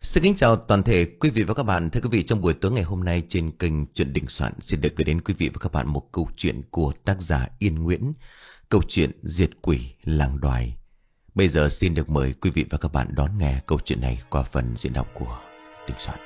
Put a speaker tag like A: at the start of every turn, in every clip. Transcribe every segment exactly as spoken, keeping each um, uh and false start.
A: Xin kính chào toàn thể quý vị và các bạn. Thưa quý vị, trong buổi tối ngày hôm nay trên kênh Chuyện Đình Soạn xin được gửi đến quý vị và các bạn một câu chuyện của tác giả Yên Nguyễn, câu chuyện Diệt Quỷ Làng Đoài. Bây giờ xin được mời quý vị và các bạn đón nghe câu chuyện này qua phần diễn đọc của Đình Soạn.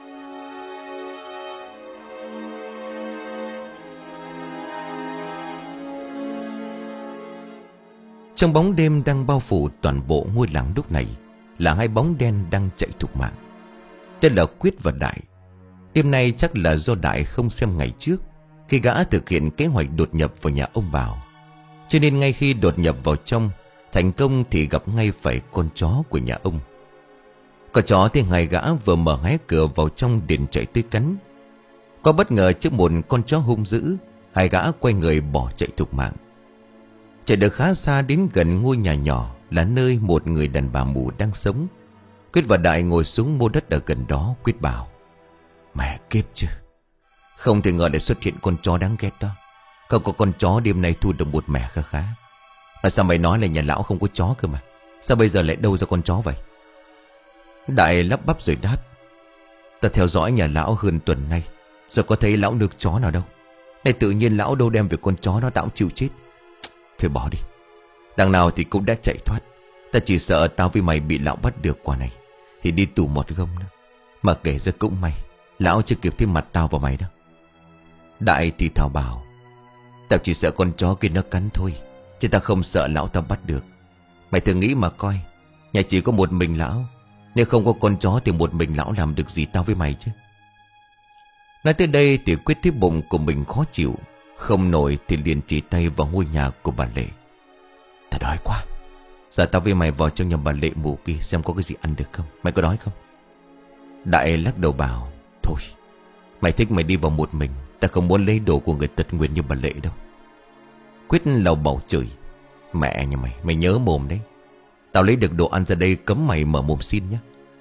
A: Trong bóng đêm đang bao phủ toàn bộ ngôi làng lúc này là hai bóng đen đang chạy thục mạng. Đây là Quyết và Đại. Đêm nay chắc là do Đại không xem ngày trước khi gã thực hiện kế hoạch đột nhập vào nhà ông Bảo, cho nên ngay khi đột nhập vào trong thành công thì gặp ngay phải con chó của nhà ông. Con chó thì hai gã vừa mở hé cửa vào trong liền chạy tới cắn. Có bất ngờ trước một con chó hung dữ, hai gã quay người bỏ chạy thục mạng. Chạy được khá xa đến gần ngôi nhà nhỏ là nơi một người đàn bà mù đang sống. Quyết và Đại ngồi xuống mô đất ở gần đó. Quyết bảo: Mẹ kiếp chứ, không thể ngờ lại xuất hiện con chó đáng ghét đó. Không có con chó đêm nay thu được một mẻ khá khá. Mà sao mày nói là nhà lão không có chó cơ mà? Sao bây giờ lại đâu ra con chó vậy? Đại lắp bắp rồi đáp: Ta theo dõi nhà lão hơn tuần nay, giờ có thấy lão được chó nào đâu. Này tự nhiên lão đâu đem về con chó nó, tao cũng chịu chết. Thôi bỏ đi, đằng nào thì cũng đã chạy thoát. Ta chỉ sợ tao với mày bị lão bắt được quả này thì đi tù một gông đó. Mà kể ra cũng may, lão chưa kịp thêm mặt tao vào mày đâu. Đại thì thào bảo: Tao chỉ sợ con chó kia nó cắn thôi, chứ tao không sợ lão tao bắt được. Mày thử nghĩ mà coi, nhà chỉ có một mình lão, nếu không có con chó thì một mình lão làm được gì tao với mày chứ. Nói tới đây thì Quyết thấy bụng của mình khó chịu, không nổi thì liền chỉ tay vào ngôi nhà của bà Lệ. Ta đói quá, giờ tao với mày vào trong nhà bà Lệ mù kia xem có cái gì ăn được không. Mày có đói không? Đại lắc đầu bảo: Thôi, mày thích mày đi vào một mình, ta không muốn lấy đồ của người tật nguyền như bà Lệ đâu. Quyết lầu bầu chửi: Mẹ nhà mày, mày nhớ mồm đấy. Tao lấy được đồ ăn ra đây cấm mày mở mồm xin nhé.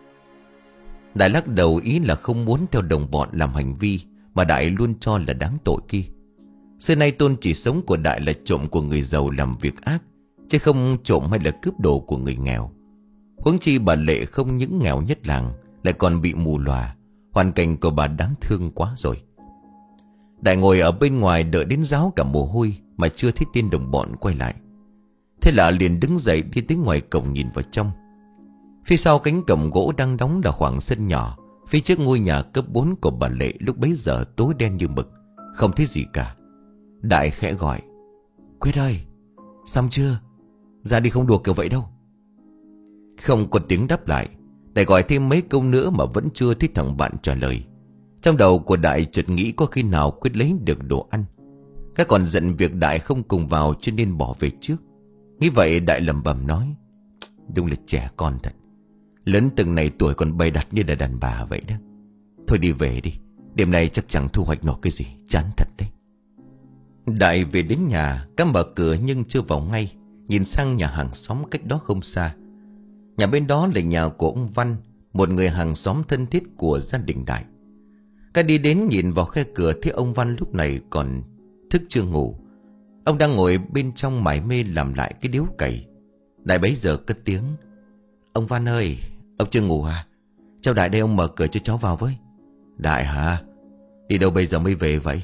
A: Đại lắc đầu ý là không muốn theo đồng bọn làm hành vi mà Đại luôn cho là đáng tội kia. Xưa nay tôn chỉ sống của Đại là trộm của người giàu làm việc ác, chứ không trộm hay là cướp đồ của người nghèo. Huống chi bà Lệ không những nghèo nhất làng, lại còn bị mù lòa. Hoàn cảnh của bà đáng thương quá rồi. Đại ngồi ở bên ngoài đợi đến ráo cả mồ hôi mà chưa thấy tên đồng bọn quay lại. Thế là liền đứng dậy đi tới ngoài cổng nhìn vào trong. Phía sau cánh cổng gỗ đang đóng là khoảng sân nhỏ. Phía trước ngôi nhà cấp bốn của bà Lệ lúc bấy giờ tối đen như mực, không thấy gì cả. Đại khẽ gọi: Quyết ơi, xong chưa? Ra đi không đùa kiểu vậy đâu. Không có tiếng đáp lại. Đại gọi thêm mấy câu nữa mà vẫn chưa thấy thằng bạn trả lời. Trong đầu của Đại chợt nghĩ có khi nào Quyết lấy được đồ ăn. Các còn giận việc Đại không cùng vào cho nên bỏ về trước. Nghĩ vậy Đại lẩm bẩm nói: Đúng là trẻ con thật, lớn từng này tuổi còn bày đặt như là đàn bà vậy đó. Thôi đi về đi, đêm nay chắc chẳng thu hoạch nổi cái gì, chán thật đấy. Đại về đến nhà, các mở cửa nhưng chưa vào ngay. Nhìn sang nhà hàng xóm cách đó không xa. Nhà bên đó là nhà của ông Văn, một người hàng xóm thân thiết của gia đình Đại. Các đi đến nhìn vào khe cửa thấy ông Văn lúc này còn thức chưa ngủ. Ông đang ngồi bên trong mải mê làm lại cái điếu cày. Đại bấy giờ cất tiếng: Ông Văn ơi, ông chưa ngủ à? Cháu Đại đây, ông mở cửa cho cháu vào với. Đại hả? Đi đâu bây giờ mới về vậy?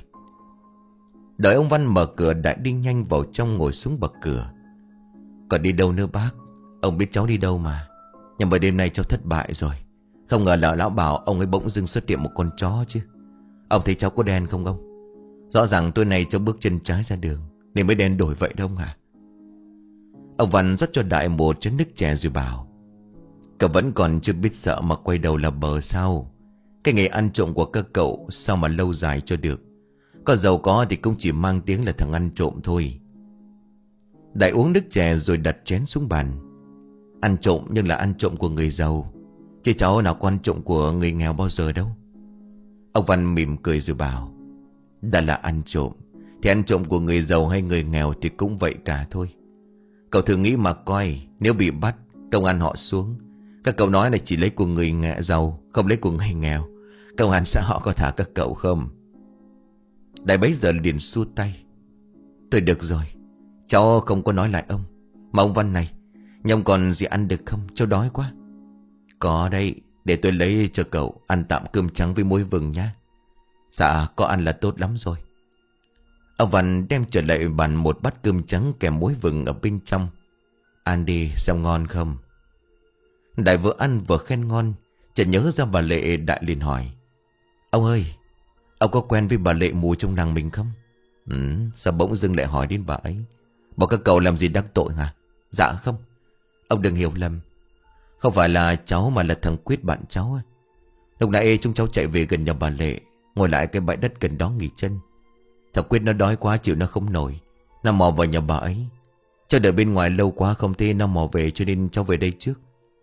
A: Đợi ông Văn mở cửa, Đại đi nhanh vào trong ngồi xuống bậc cửa. Còn đi đâu nữa bác? Ông biết cháu đi đâu mà. Nhưng mà đêm nay cháu thất bại rồi. Không ngờ là lão bảo ông ấy bỗng dưng xuất hiện một con chó chứ. Ông thấy cháu có đen không ông? Rõ ràng tối nay cháu bước chân trái ra đường nên mới đen đổi vậy đâu hả? Ông Văn rót cho Đại một chén nước chè rồi bảo: Cậu vẫn còn chưa biết sợ mà quay đầu là bờ sao? Cái nghề ăn trộm của các cậu sao mà lâu dài cho được? Có giàu có thì cũng chỉ mang tiếng là thằng ăn trộm thôi. Đại uống nước chè rồi đặt chén xuống bàn. Ăn trộm nhưng là ăn trộm của người giàu, chứ cháu nào có ăn trộm của người nghèo bao giờ đâu. Ông Văn mỉm cười rồi bảo: Đã là ăn trộm thì ăn trộm của người giàu hay người nghèo thì cũng vậy cả thôi. Cậu thử nghĩ mà coi, nếu bị bắt, công an họ xuống, các cậu nói là chỉ lấy của người nghèo giàu, không lấy của người nghèo, công an xã họ có thả các cậu không? Đại bấy giờ liền xua tay: Thôi được rồi, cháu không có nói lại ông. Mà ông Văn này, nhà ông còn gì ăn được không? Cháu đói quá. Có đây, Để tôi lấy cho cậu ăn tạm cơm trắng với muối vừng nhá. Dạ có ăn là tốt lắm rồi. Ông Văn đem trở lại bàn một bát cơm trắng kèm muối vừng ở bên trong. Ăn đi xem ngon không. Đại vừa ăn vừa khen ngon. Chợt nhớ ra bà Lệ, Đại liền hỏi: Ông ơi, ông có quen với bà Lệ mù trong làng mình không? Ừ, sao bỗng dưng lại hỏi đến bà ấy? Bảo các cậu làm gì đắc tội hả? Dạ không. Ông đừng hiểu lầm. Không phải là cháu mà là thằng Quyết bạn cháu ấy. Lúc nãy chúng cháu chạy về gần nhà bà Lệ, ngồi lại cái bãi đất gần đó nghỉ chân. Thằng Quyết nó đói quá chịu nó không nổi, nó mò vào nhà bà ấy. Cháu đợi bên ngoài lâu quá không thấy nó mò về, cho nên cháu về đây trước.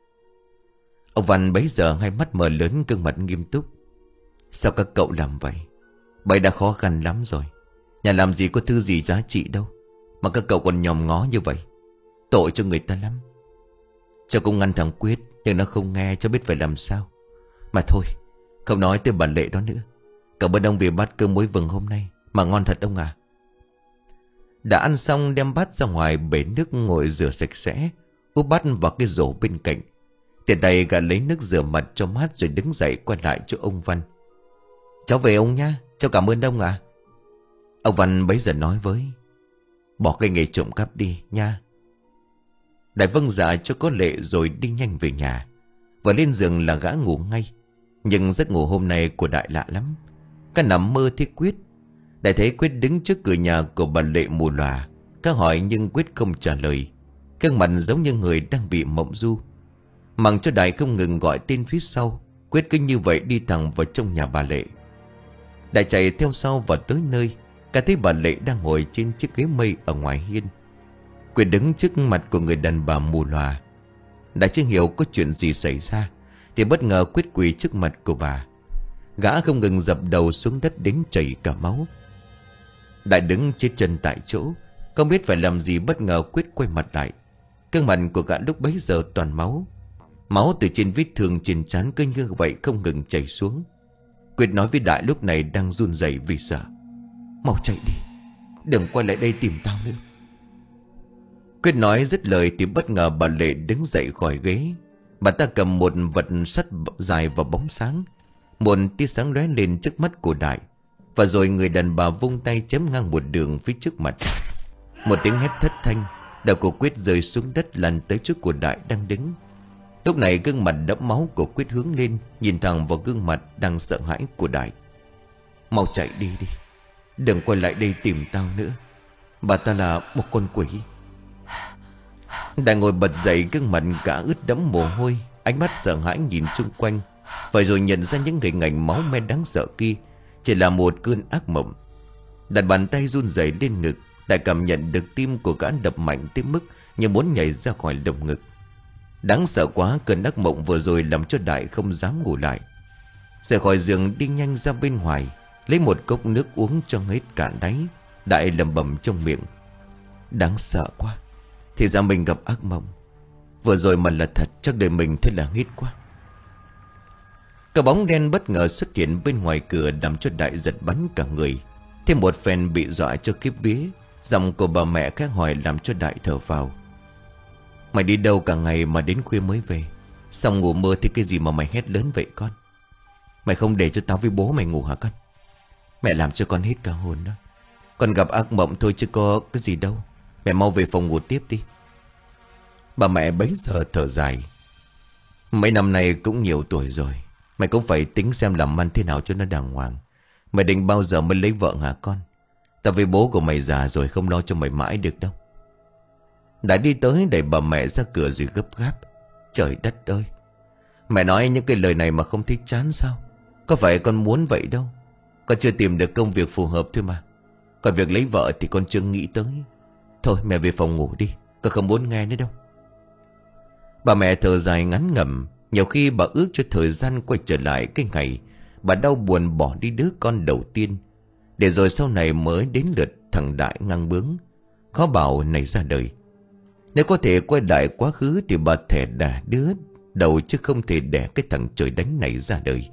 A: Ông Văn bấy giờ hai mắt mở lớn, gương mặt nghiêm túc. Sao các cậu làm vậy? Bấy đã khó khăn lắm rồi. Nhà làm gì có thứ gì giá trị đâu mà các cậu còn nhòm ngó như vậy. Tội cho người ta lắm. Cháu cũng ngăn thằng Quyết, nhưng nó không nghe, cháu biết phải làm sao. Mà thôi, không nói tới bà Lệ đó nữa. Cảm ơn ông vì bát cơm muối vừng hôm nay, mà ngon thật ông à. Đã ăn xong đem bát ra ngoài bể nước ngồi rửa sạch sẽ, úp bát vào cái rổ bên cạnh. Tiện tay gã lấy nước rửa mặt cho mát rồi đứng dậy quay lại chỗ ông Văn. Cháu về ông nhá, cháu cảm ơn ông à. Ông Văn bấy giờ nói với: Bỏ cái nghề trộm cắp đi nha. Đại vâng dạ cho có lệ rồi đi nhanh về nhà. Vừa lên giường là gã ngủ ngay. Nhưng giấc ngủ hôm nay của Đại lạ lắm. Cả nằm mơ thấy Quyết. Đại thấy Quyết đứng trước cửa nhà của bà Lệ mù lòa. Các hỏi nhưng Quyết không trả lời. Gương mặt giống như người đang bị mộng du. Mặc cho Đại không ngừng gọi tên phía sau, Quyết cứ như vậy đi thẳng vào trong nhà bà Lệ. Đại chạy theo sau vào tới nơi. Cả thấy bà Lệ đang ngồi trên chiếc ghế mây ở ngoài hiên. Quyết đứng trước mặt của người đàn bà mù lòa. Đại chưa hiểu có chuyện gì xảy ra thì bất ngờ Quyết quỳ trước mặt của bà. Gã không ngừng dập đầu xuống đất đến chảy cả máu. Đại đứng chết chân tại chỗ, không biết phải làm gì. Bất ngờ Quyết quay mặt lại. Gương mặt của gã lúc bấy giờ toàn máu. Máu từ trên vết thương trên trán cứ như vậy không ngừng chảy xuống. Quyết nói với Đại lúc này đang run rẩy vì sợ: Mau chạy đi, đừng quay lại đây tìm tao nữa. Quyết nói dứt lời thì bất ngờ bà Lệ đứng dậy khỏi ghế. Bà ta cầm một vật sắt dài và bóng sáng. Một tia sáng lóe lên trước mắt của Đại. Và rồi người đàn bà vung tay chém ngang một đường phía trước mặt. Một tiếng hét thất thanh. Đầu của Quyết rơi xuống đất lăn tới trước của Đại đang đứng. Lúc này gương mặt đẫm máu của Quyết hướng lên, nhìn thẳng vào gương mặt đang sợ hãi của Đại. Mau chạy đi đi, đừng quay lại đây tìm tao nữa. Bà ta là một con quỷ. Đại ngồi bật dậy, gương mặt cả ướt đẫm mồ hôi, ánh mắt sợ hãi nhìn chung quanh. Và rồi nhận ra những hình ảnh máu me đáng sợ kia chỉ là một cơn ác mộng. Đặt bàn tay run rẩy lên ngực. Đại cảm nhận được tim của gã đập mạnh tới mức như muốn nhảy ra khỏi lồng ngực. Đáng sợ quá, cơn ác mộng vừa rồi làm cho Đại không dám ngủ lại. Rời khỏi giường đi nhanh ra bên ngoài, lấy một cốc nước uống cho hết cạn đáy. Đại lẩm bẩm trong miệng: Đáng sợ quá, thì ra mình gặp ác mộng. Vừa rồi mà là thật chắc đời mình thế là hết quá. Cái bóng đen bất ngờ xuất hiện bên ngoài cửa làm cho Đại giật bắn cả người. Thêm một phen bị dọa cho kiếp vía. Giọng của bà mẹ khác hỏi làm cho Đại thở vào: Mày đi đâu cả ngày mà đến khuya mới về? Xong ngủ mơ thì cái gì mà mày hét lớn vậy con? Mày không để cho tao với bố mày ngủ hả con? Mẹ làm cho con hết cả hồn đó. Con gặp ác mộng thôi chứ có cái gì đâu. Mẹ mau về phòng ngủ tiếp đi. Bà mẹ bấy giờ thở dài: Mấy năm nay cũng nhiều tuổi rồi, mày cũng phải tính xem làm ăn thế nào cho nó đàng hoàng. Mày định bao giờ mới lấy vợ hả con? Tao với bố của mày già rồi, không lo cho mày mãi được đâu. Đã đi tới đẩy bà mẹ ra cửa rồi gấp gáp: Trời đất ơi, mẹ nói những cái lời này mà không thấy chán sao? Có phải con muốn vậy đâu. Con chưa tìm được công việc phù hợp thôi mà. Còn việc lấy vợ thì con chưa nghĩ tới. Thôi mẹ về phòng ngủ đi, con không muốn nghe nữa đâu. Bà mẹ thở dài ngắn ngẩm. Nhiều khi bà ước cho thời gian quay trở lại cái ngày bà đau buồn bỏ đi đứa con đầu tiên, để rồi sau này mới đến lượt thằng Đại ngang bướng khó bảo này ra đời. Nếu có thể quay lại quá khứ thì bà thẻ đẻ đứa đầu, chứ không thể đẻ cái thằng trời đánh này ra đời.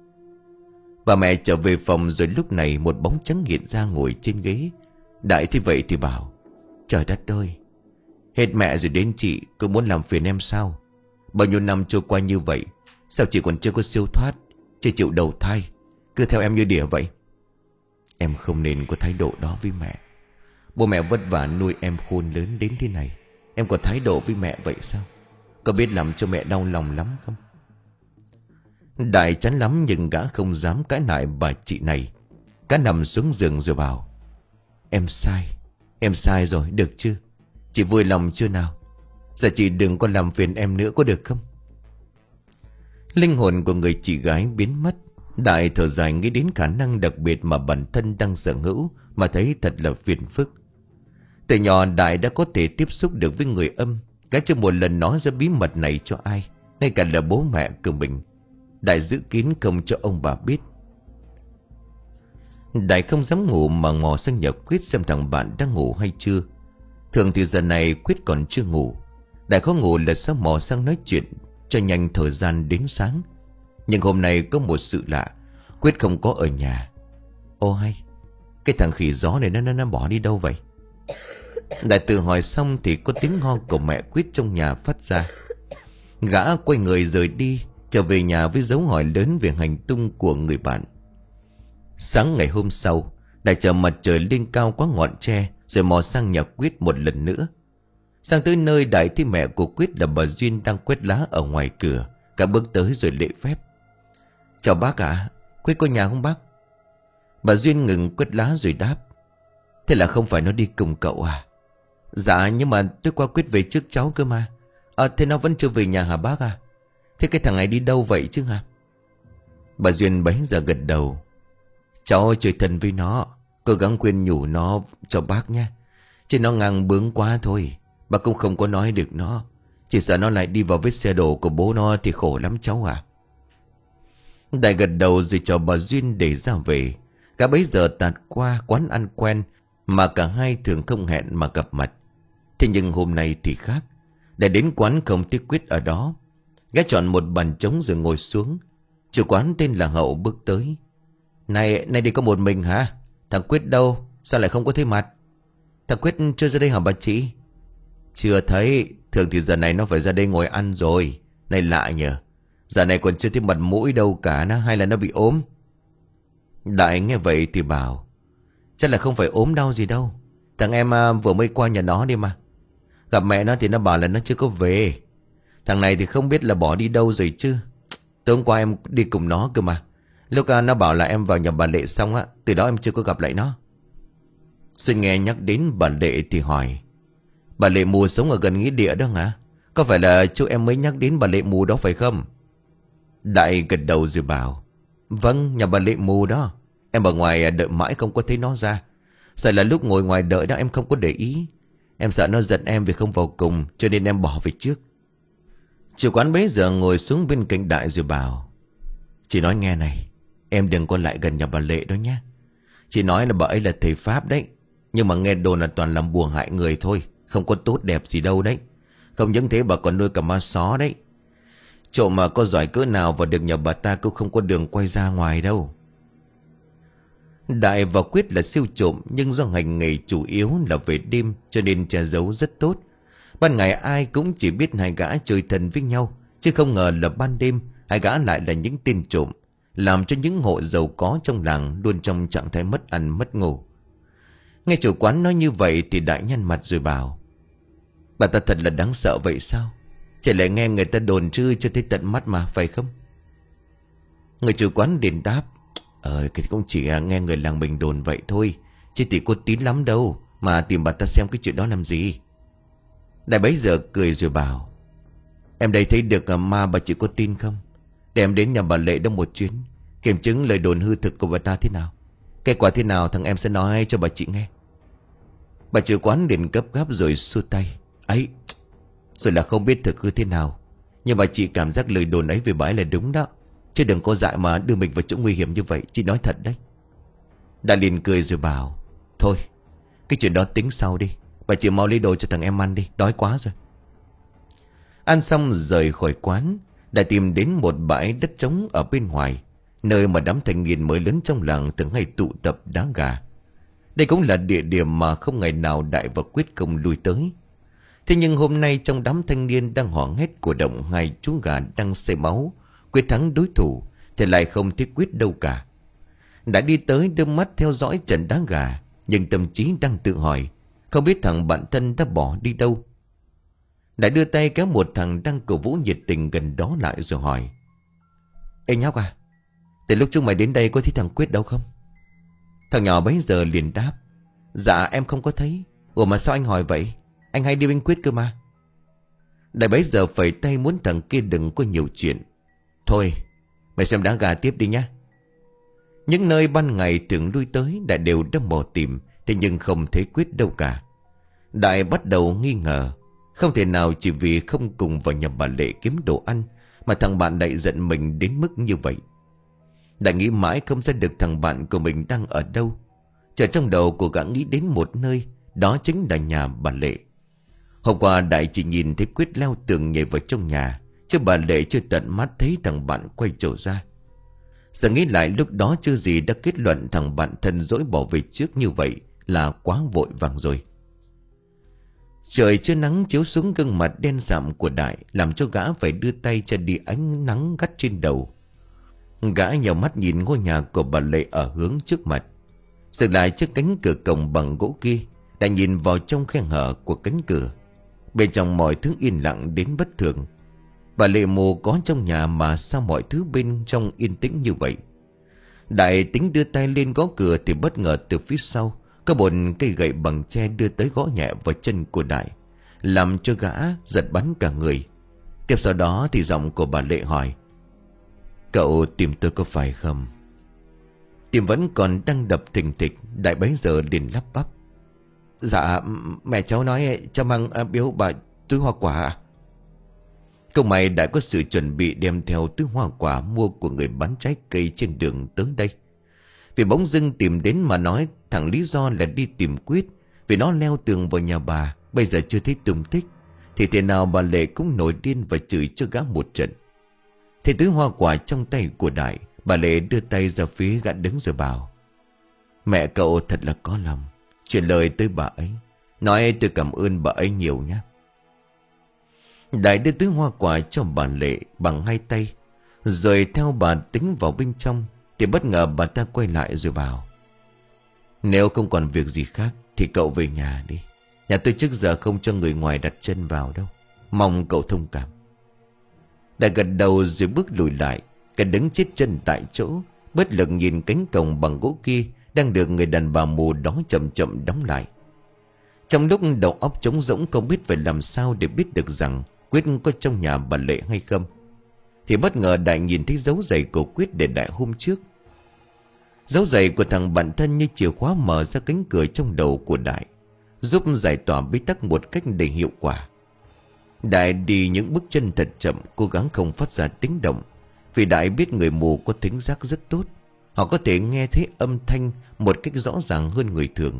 A: Bà mẹ trở về phòng rồi lúc này một bóng trắng hiện ra ngồi trên ghế. Đại thì vậy thì bảo: Trời đất ơi, hết mẹ rồi đến chị, cứ muốn làm phiền em sao? Bao nhiêu năm trôi qua như vậy, Sao chị còn chưa có siêu thoát, chưa chịu đầu thai, cứ theo em như đỉa vậy? Em không nên có thái độ đó với mẹ. Bố mẹ vất vả nuôi em khôn lớn đến thế này, em có thái độ với mẹ vậy sao? Có biết làm cho mẹ đau lòng lắm không? Đại chán lắm nhưng gã không dám cãi lại bà chị này. Gã nằm xuống giường rồi bảo: Em sai, em sai rồi, được chưa? Chị vui lòng chưa nào? Giờ chị đừng có làm phiền em nữa có được không? Linh hồn của người chị gái biến mất. Đại thở dài nghĩ đến khả năng đặc biệt mà bản thân đang sở hữu, mà thấy thật là phiền phức. Từ nhỏ Đại đã có thể tiếp xúc được với người âm. Gã chưa một lần nói ra bí mật này cho ai, ngay cả là bố mẹ của mình. Đại giữ kín không cho ông bà biết. Đại không dám ngủ mà ngó sang nhà Quyết xem thằng bạn đang ngủ hay chưa. Thường thì giờ này Quyết còn chưa ngủ. Đại khó ngủ là sao mò sang nói chuyện cho nhanh thời gian đến sáng. Nhưng hôm nay có một sự lạ, Quyết không có ở nhà. Ô hay, cái thằng khỉ gió này nó, nó, nó bỏ đi đâu vậy? Đại tự hỏi xong thì có tiếng ho của mẹ Quyết trong nhà phát ra. Gã quay người rời đi, trở về nhà với dấu hỏi lớn về hành tung của người bạn. Sáng ngày hôm sau, Đại chờ mặt trời lên cao quá ngọn tre, rồi mò sang nhà Quyết một lần nữa. Sang tới nơi, Đại thấy mẹ của Quyết là bà Duyên đang quét lá ở ngoài cửa. Cả bước tới rồi lễ phép: Chào bác ạ, à, Quyết có nhà không bác? Bà Duyên ngừng quét lá rồi đáp: Thế là không phải nó đi cùng cậu à? Dạ, nhưng mà tôi qua Quyết về trước cháu cơ mà. À, thế nó vẫn chưa về nhà hả bác à? Thế cái thằng này đi đâu vậy chứ hả? Bà Duyên bấy giờ gật đầu: Cháu chơi thân với nó, cố gắng khuyên nhủ nó cho bác nha. Chứ nó ngang bướng quá thôi. Bác cũng không có nói được nó. Chỉ sợ nó lại đi vào vết xe đổ của bố nó thì khổ lắm cháu à. Đại gật đầu rồi chào bà Duyên để ra về. Cả bấy giờ tạt qua quán ăn quen mà cả hai thường không hẹn mà gặp mặt. Thế nhưng hôm nay thì khác. Để đến quán không thấy Quyết ở đó. Gã chọn một bàn trống rồi ngồi xuống. Chủ quán tên là Hậu bước tới: Này, này đi có một mình hả? Thằng Quyết đâu? Sao lại không có thấy mặt? Thằng Quyết chưa ra đây hả bà chị? Chưa thấy. Thường thì giờ này nó phải ra đây ngồi ăn rồi. Này lạ nhờ, giờ này còn chưa thấy mặt mũi đâu cả nó. Hay là nó bị ốm? Đại nghe vậy thì bảo: Chắc là không phải ốm đau gì đâu. Thằng em à, vừa mới qua nhà nó đi mà. Gặp mẹ nó thì nó bảo là nó chưa có về. Thằng này thì không biết là bỏ đi đâu rồi chứ. Tối hôm qua em đi cùng nó cơ mà. Lúc à, nó bảo là em vào nhà bà Lệ xong á, từ đó em chưa có gặp lại nó. Xuân nghe nhắc đến bà Lệ thì hỏi: Bà Lệ Mù sống ở gần nghĩa địa đó hả? Có phải là chú em mới nhắc đến bà Lệ Mù đó phải không? Đại gật đầu rồi bảo: Vâng, nhà bà Lệ Mù đó. Em ở ngoài đợi mãi không có thấy nó ra. Sợ là lúc ngồi ngoài đợi đó em không có để ý. Em sợ nó giận em vì không vào cùng, cho nên em bỏ về trước. Chủ quán bấy giờ ngồi xuống bên cạnh Đại rồi bảo: Chị nói nghe này, em đừng có lại gần nhà bà Lệ đó nhé. Chị nói là bà ấy là thầy Pháp đấy, nhưng mà nghe đồn là toàn làm bùa hại người thôi, không có tốt đẹp gì đâu đấy. Không những thế bà còn nuôi cả ma só đấy. Trộm mà có giỏi cỡ nào vào được nhà bà ta cũng không có đường quay ra ngoài đâu. Đại và Quyết là siêu trộm, nhưng do hành nghề chủ yếu là về đêm cho nên che giấu rất tốt. Ban ngày ai cũng chỉ biết hai gã chơi thân với nhau, chứ không ngờ là ban đêm hai gã lại là những tên trộm, làm cho những hộ giàu có trong làng luôn trong trạng thái mất ăn mất ngủ. Nghe chủ quán nói như vậy thì Đại nhăn mặt rồi bảo: Bà ta thật là đáng sợ vậy sao? Chỉ lại nghe người ta đồn chứ chưa thấy tận mắt mà, phải không? Người chủ quán đền đáp: Ờ, cái cũng chỉ nghe người làng mình đồn vậy thôi, chứ tỷ có tín lắm đâu mà tìm bà ta xem cái chuyện đó làm gì. Đại bấy giờ cười rồi bảo: Em đây thấy được ma, bà chị có tin không? Để em đến nhà bà Lệ đó một chuyến, kiểm chứng lời đồn hư thực của bà ta thế nào. Kết quả thế nào thằng em sẽ nói cho bà chị nghe. Bà chủ quán liền gấp gáp rồi xua tay: Ấy, rồi là không biết thực hư thế nào, nhưng bà chị cảm giác lời đồn ấy về bà ấy là đúng đó. Chứ đừng có dại mà đưa mình vào chỗ nguy hiểm như vậy, chị nói thật đấy. Đại liền cười rồi bảo: Thôi, cái chuyện đó tính sau đi. Bà chị mau lấy đồ cho thằng em ăn đi, đói quá rồi. Ăn xong rời khỏi quán, Đại tìm đến một bãi đất trống ở bên ngoài, nơi mà đám thanh niên mới lớn trong làng thường hay tụ tập đá gà. Đây cũng là địa điểm mà không ngày nào Đại và Quyết không lui tới. Thế nhưng hôm nay trong đám thanh niên đang hò hét cổ động hai chú gà đang say máu, Quyết thắng đối thủ thì lại không thấy Quyết đâu cả. Đã đi tới đưa mắt theo dõi trận đá gà, nhưng tâm trí đang tự hỏi không biết thằng bạn thân đã bỏ đi đâu. Đã đưa tay kéo một thằng đang cổ vũ nhiệt tình gần đó lại rồi hỏi: Ê nhóc à, từ lúc chúng mày đến đây có thấy thằng Quyết đâu không? Thằng nhỏ bấy giờ liền đáp: Dạ em không có thấy. Ủa mà sao anh hỏi vậy? Anh hay đi với Quyết cơ mà. Đại bấy giờ phẩy tay muốn thằng kia đừng có nhiều chuyện. Thôi mày xem đá gà tiếp đi nhá. Những nơi ban ngày thường lui tới Đại đều đã mò tìm, thế nhưng không thấy Quyết đâu cả. Đại bắt đầu nghi ngờ, không thể nào chỉ vì không cùng vào nhà bà Lệ kiếm đồ ăn mà thằng bạn Đại giận mình đến mức như vậy. Đại nghĩ mãi không ra được thằng bạn của mình đang ở đâu. Chợt trong đầu của gã nghĩ đến một nơi, đó chính là nhà bà Lệ. Hôm qua Đại chỉ nhìn thấy Quyết leo tường nhảy vào trong nhà, chứ bà Lệ chưa tận mắt thấy thằng bạn quay trở ra. Giờ nghĩ lại lúc đó chưa gì đã kết luận thằng bạn thân dỗi bỏ về trước như vậy là quá vội vàng rồi. Trời chưa nắng chiếu xuống gương mặt đen sạm của Đại, làm cho gã phải đưa tay che đi ánh nắng gắt trên đầu. Gã nhào mắt nhìn ngôi nhà của bà Lệ ở hướng trước mặt, dừng lại trước cánh cửa cổng bằng gỗ kia. Đại nhìn vào trong khe hở của cánh cửa, bên trong mọi thứ yên lặng đến bất thường. Bà Lệ mù có trong nhà mà sao mọi thứ bên trong yên tĩnh như vậy? Đại tính đưa tay lên gõ cửa thì bất ngờ từ phía sau có một cây gậy bằng tre đưa tới gõ nhẹ vào chân của Đại, làm cho gã giật bắn cả người. Tiếp sau đó thì giọng của bà Lệ hỏi: Cậu tìm tôi có phải không? Tim vẫn còn đang đập thình thịch. Đại bấy giờ liền lắp bắp: Dạ mẹ cháu nói cho mang biếu bà túi hoa quả. Câu mày đã có sự chuẩn bị đem theo túi hoa quả mua của người bán trái cây trên đường tới đây. Vì bỗng dưng tìm đến mà nói thẳng lý do là đi tìm Quyết, vì nó leo tường vào nhà bà, bây giờ chưa thấy tung tích. Thì thế nào bà Lệ cũng nổi điên và chửi cho gã một trận. Thì túi hoa quả trong tay của Đại, bà Lệ đưa tay ra phía gã đứng rồi bảo: Mẹ cậu thật là có lòng, chuyển lời tới bà ấy, nói tôi cảm ơn bà ấy nhiều nhé. Đại đưa túi hoa quả cho bà Lệ bằng hai tay, rồi theo bà tính vào bên trong. Thì bất ngờ bà ta quay lại rồi bảo: Nếu không còn việc gì khác thì cậu về nhà đi. Nhà tôi trước giờ không cho người ngoài đặt chân vào đâu, mong cậu thông cảm. Đại gật đầu rồi bước lùi lại. Cả đứng chết chân tại chỗ, bất lực nhìn cánh cổng bằng gỗ kia đang được người đàn bà mù đó chậm chậm đóng lại. Trong lúc đầu óc trống rỗng không biết phải làm sao để biết được rằng Quyết có trong nhà bà Lệ hay không, thì bất ngờ Đại nhìn thấy dấu giày của Quyết để lại hôm trước. Dấu giày của thằng bạn thân như chìa khóa mở ra cánh cửa trong đầu của Đại, giúp giải tỏa bế tắc một cách đầy hiệu quả. Đại đi những bước chân thật chậm, cố gắng không phát ra tiếng động, vì Đại biết người mù có thính giác rất tốt. Họ có thể nghe thấy âm thanh một cách rõ ràng hơn người thường.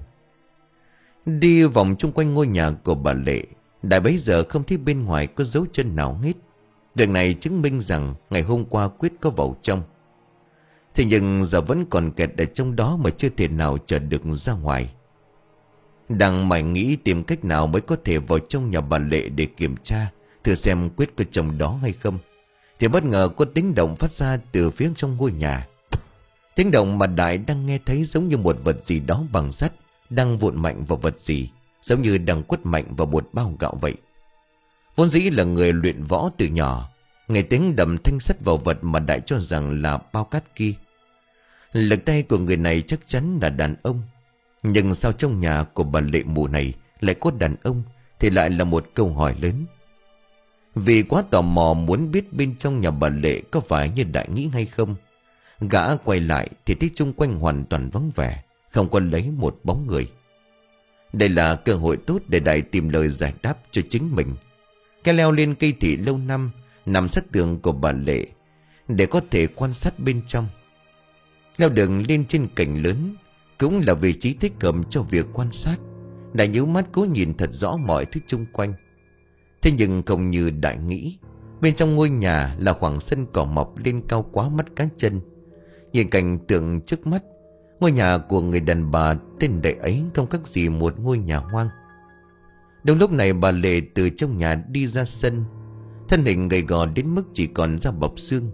A: Đi vòng chung quanh ngôi nhà của bà Lệ, Đại bấy giờ không thấy bên ngoài có dấu chân nào hết. Điều này chứng minh rằng ngày hôm qua Quyết có vào trong. Thế nhưng giờ vẫn còn kẹt ở trong đó mà chưa thể nào trở được ra ngoài. Đang mải nghĩ tìm cách nào mới có thể vào trong nhà bà Lệ để kiểm tra thử xem Quyết có trong đó hay không, thì bất ngờ có tiếng động phát ra từ phía trong ngôi nhà. Tiếng động mà Đại đang nghe thấy giống như một vật gì đó bằng sắt đang vụn mạnh vào vật gì, giống như đang quất mạnh vào một bao gạo vậy. Vốn dĩ là người luyện võ từ nhỏ, nghe tiếng đầm thanh sắt vào vật mà Đại cho rằng là bao cát kia. Lực tay của người này chắc chắn là đàn ông. Nhưng sao trong nhà của bà Lệ mù này lại có đàn ông, thì lại là một câu hỏi lớn. Vì quá tò mò muốn biết bên trong nhà bà Lệ có phải như Đại nghĩ hay không, gã quay lại thì thấy chung quanh hoàn toàn vắng vẻ, không có lấy một bóng người. Đây là cơ hội tốt để Đại tìm lời giải đáp cho chính mình. Cái leo lên cây thị lâu năm nằm sát tường của bà Lệ để có thể quan sát bên trong. Leo đường lên trên cành lớn cũng là vị trí thích hợp cho việc quan sát. Đại nhíu mắt cố nhìn thật rõ mọi thứ chung quanh. Thế nhưng không như Đại nghĩ, bên trong ngôi nhà là khoảng sân cỏ mọc lên cao quá mắt cá chân. Nhìn cảnh tượng trước mắt, ngôi nhà của người đàn bà tên Đại ấy không khác gì một ngôi nhà hoang. Đúng lúc này bà Lệ từ trong nhà đi ra sân, thân hình gầy gò đến mức chỉ còn da bọc xương.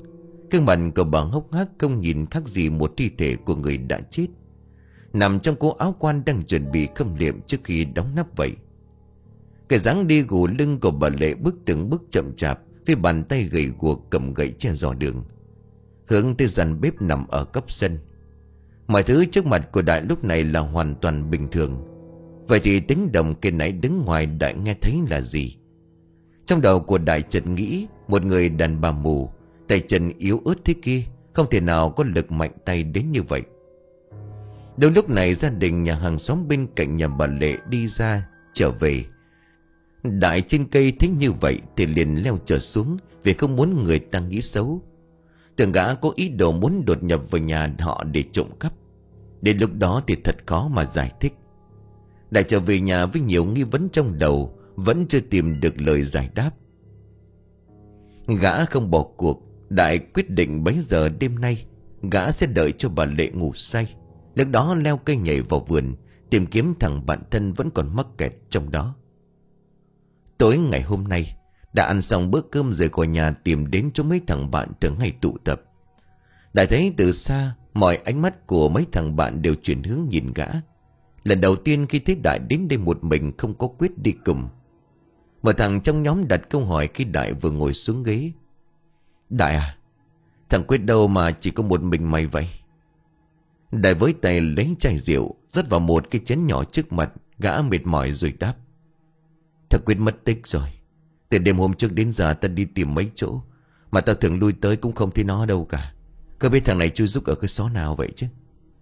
A: Gương mặt của bà hốc hác không nhìn khác gì một thi thể của người đã chết, nằm trong cố áo quan đang chuẩn bị khâm liệm trước khi đóng nắp vậy. Cái dáng đi gù lưng của bà Lệ bước từng bước chậm chạp, với bàn tay gầy guộc cầm gậy che dò đường, hướng tới gian bếp nằm ở góc sân. Mọi thứ trước mặt của Đại lúc này là hoàn toàn bình thường. Vậy thì tiếng động kia nãy đứng ngoài Đại nghe thấy là gì? Trong đầu của Đại chợt nghĩ, một người đàn bà mù, tay chân yếu ớt thế kia, không thể nào có lực mạnh tay đến như vậy. Đúng lúc này gia đình nhà hàng xóm bên cạnh nhà bà Lệ đi ra trở về. Đại trên cây thấy như vậy thì liền leo trở xuống, vì không muốn người ta nghĩ xấu. Tưởng gã có ý đồ muốn đột nhập vào nhà họ để trộm cắp. Đến lúc đó thì thật khó mà giải thích. Đại trở về nhà với nhiều nghi vấn trong đầu, vẫn chưa tìm được lời giải đáp. Gã không bỏ cuộc. Đại quyết định bấy giờ đêm nay gã sẽ đợi cho bà Lệ ngủ say, lúc đó leo cây nhảy vào vườn, tìm kiếm thằng bạn thân vẫn còn mắc kẹt trong đó. Tối ngày hôm nay, đã ăn xong bữa cơm rồi khỏi nhà tìm đến chỗ mấy thằng bạn thường hay tụ tập. Đại thấy từ xa mọi ánh mắt của mấy thằng bạn đều chuyển hướng nhìn gã. Lần đầu tiên khi thấy Đại đến đây một mình, không có Quyết đi cùng. Một thằng trong nhóm đặt câu hỏi khi Đại vừa ngồi xuống ghế. Đại à, thằng Quyết đâu mà chỉ có một mình mày vậy? Đại với tay lấy chai rượu rót vào một cái chén nhỏ trước mặt. Gã mệt mỏi rồi đáp. Thằng Quyết mất tích rồi. Từ đêm hôm trước đến giờ ta đi tìm mấy chỗ, mà tao thường lui tới cũng không thấy nó đâu cả. Có biết thằng này chui rúc ở cái xó nào vậy chứ?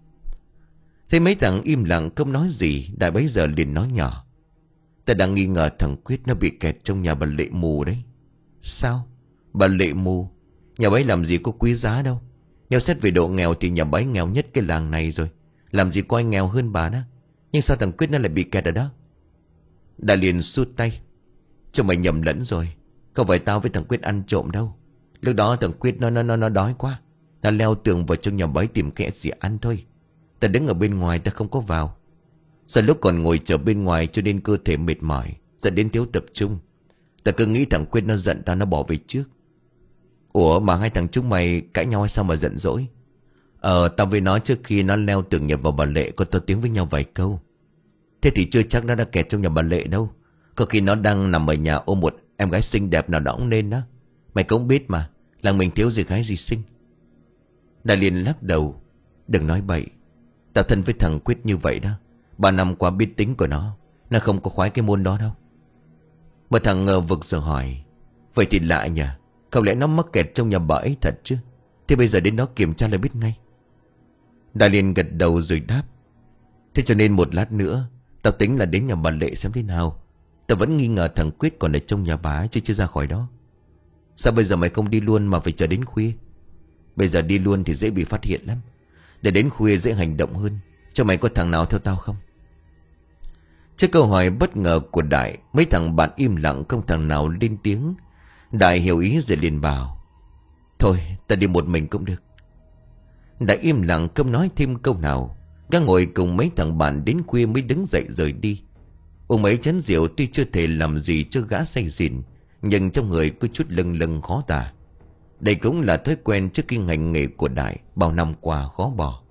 A: Thấy mấy thằng im lặng không nói gì, Đại bấy giờ liền nói nhỏ. Ta đang nghi ngờ thằng Quyết nó bị kẹt trong nhà bà Lệ mù đấy. Sao? Bà Lệ mù? Nhà bấy làm gì có quý giá đâu. Nếu xét về độ nghèo thì nhà bấy nghèo nhất cái làng này rồi. Làm gì có ai nghèo hơn bà đó. Nhưng sao thằng Quyết nó lại bị kẹt ở đó? Đại liền sút tay. Cho mày nhầm lẫn rồi. Không phải tao với thằng Quyết ăn trộm đâu. Lúc đó thằng Quyết nó nó nó, nó đói quá. Ta leo tường vào trong nhà bấy tìm kẽ gì ăn thôi. Ta đứng ở bên ngoài, ta không có vào. Sau lúc còn ngồi chờ bên ngoài cho nên cơ thể mệt mỏi, dẫn đến thiếu tập trung. Ta cứ nghĩ thằng Quyết nó giận tao, nó bỏ về trước. Ủa mà hai thằng chúng mày cãi nhau hay sao mà giận dỗi? Ờ tao với nó trước khi nó leo tường nhập vào bà Lệ có to tiếng với nhau vài câu. Thế thì chưa chắc nó đã kẹt trong nhà bà Lệ đâu. Có khi nó đang nằm ở nhà ôm một em gái xinh đẹp nào đó cũng nên đó. Mày cũng biết mà, làng mình thiếu gì gái gì xinh. Đại liền lắc đầu. Đừng nói bậy. Tao thân với thằng Quyết như vậy đó. Ba năm qua biết tính của nó. Nó không có khoái cái môn đó đâu. Một thằng ngờ vực rồi hỏi. Vậy thì lạ nhỉ. Không lẽ nó mắc kẹt trong nhà bà ấy thật chứ? Thế bây giờ đến đó kiểm tra là biết ngay. Đại liền gật đầu rồi đáp. Thế cho nên một lát nữa tao tính là đến nhà bà Lệ xem thế nào. Tao vẫn nghi ngờ thằng Quyết còn ở trong nhà bà ấy, chứ chưa ra khỏi đó. Sao bây giờ mày không đi luôn mà phải chờ đến khuya? Bây giờ đi luôn thì dễ bị phát hiện lắm. Để đến khuya dễ hành động hơn. Cho mày có thằng nào theo tao không? Trước câu hỏi bất ngờ của Đại, mấy thằng bạn im lặng, không thằng nào lên tiếng. Đại hiểu ý rồi liền bảo. Thôi ta đi một mình cũng được. Đại im lặng không nói thêm câu nào. Gã ngồi cùng mấy thằng bạn đến khuya mới đứng dậy rời đi. Uống mấy chén rượu tuy chưa thể làm gì cho gã say xỉn, nhưng trong người có chút lâng lâng khó tả. Đây cũng là thói quen trước khi ngành nghề của Đại bao năm qua khó bỏ.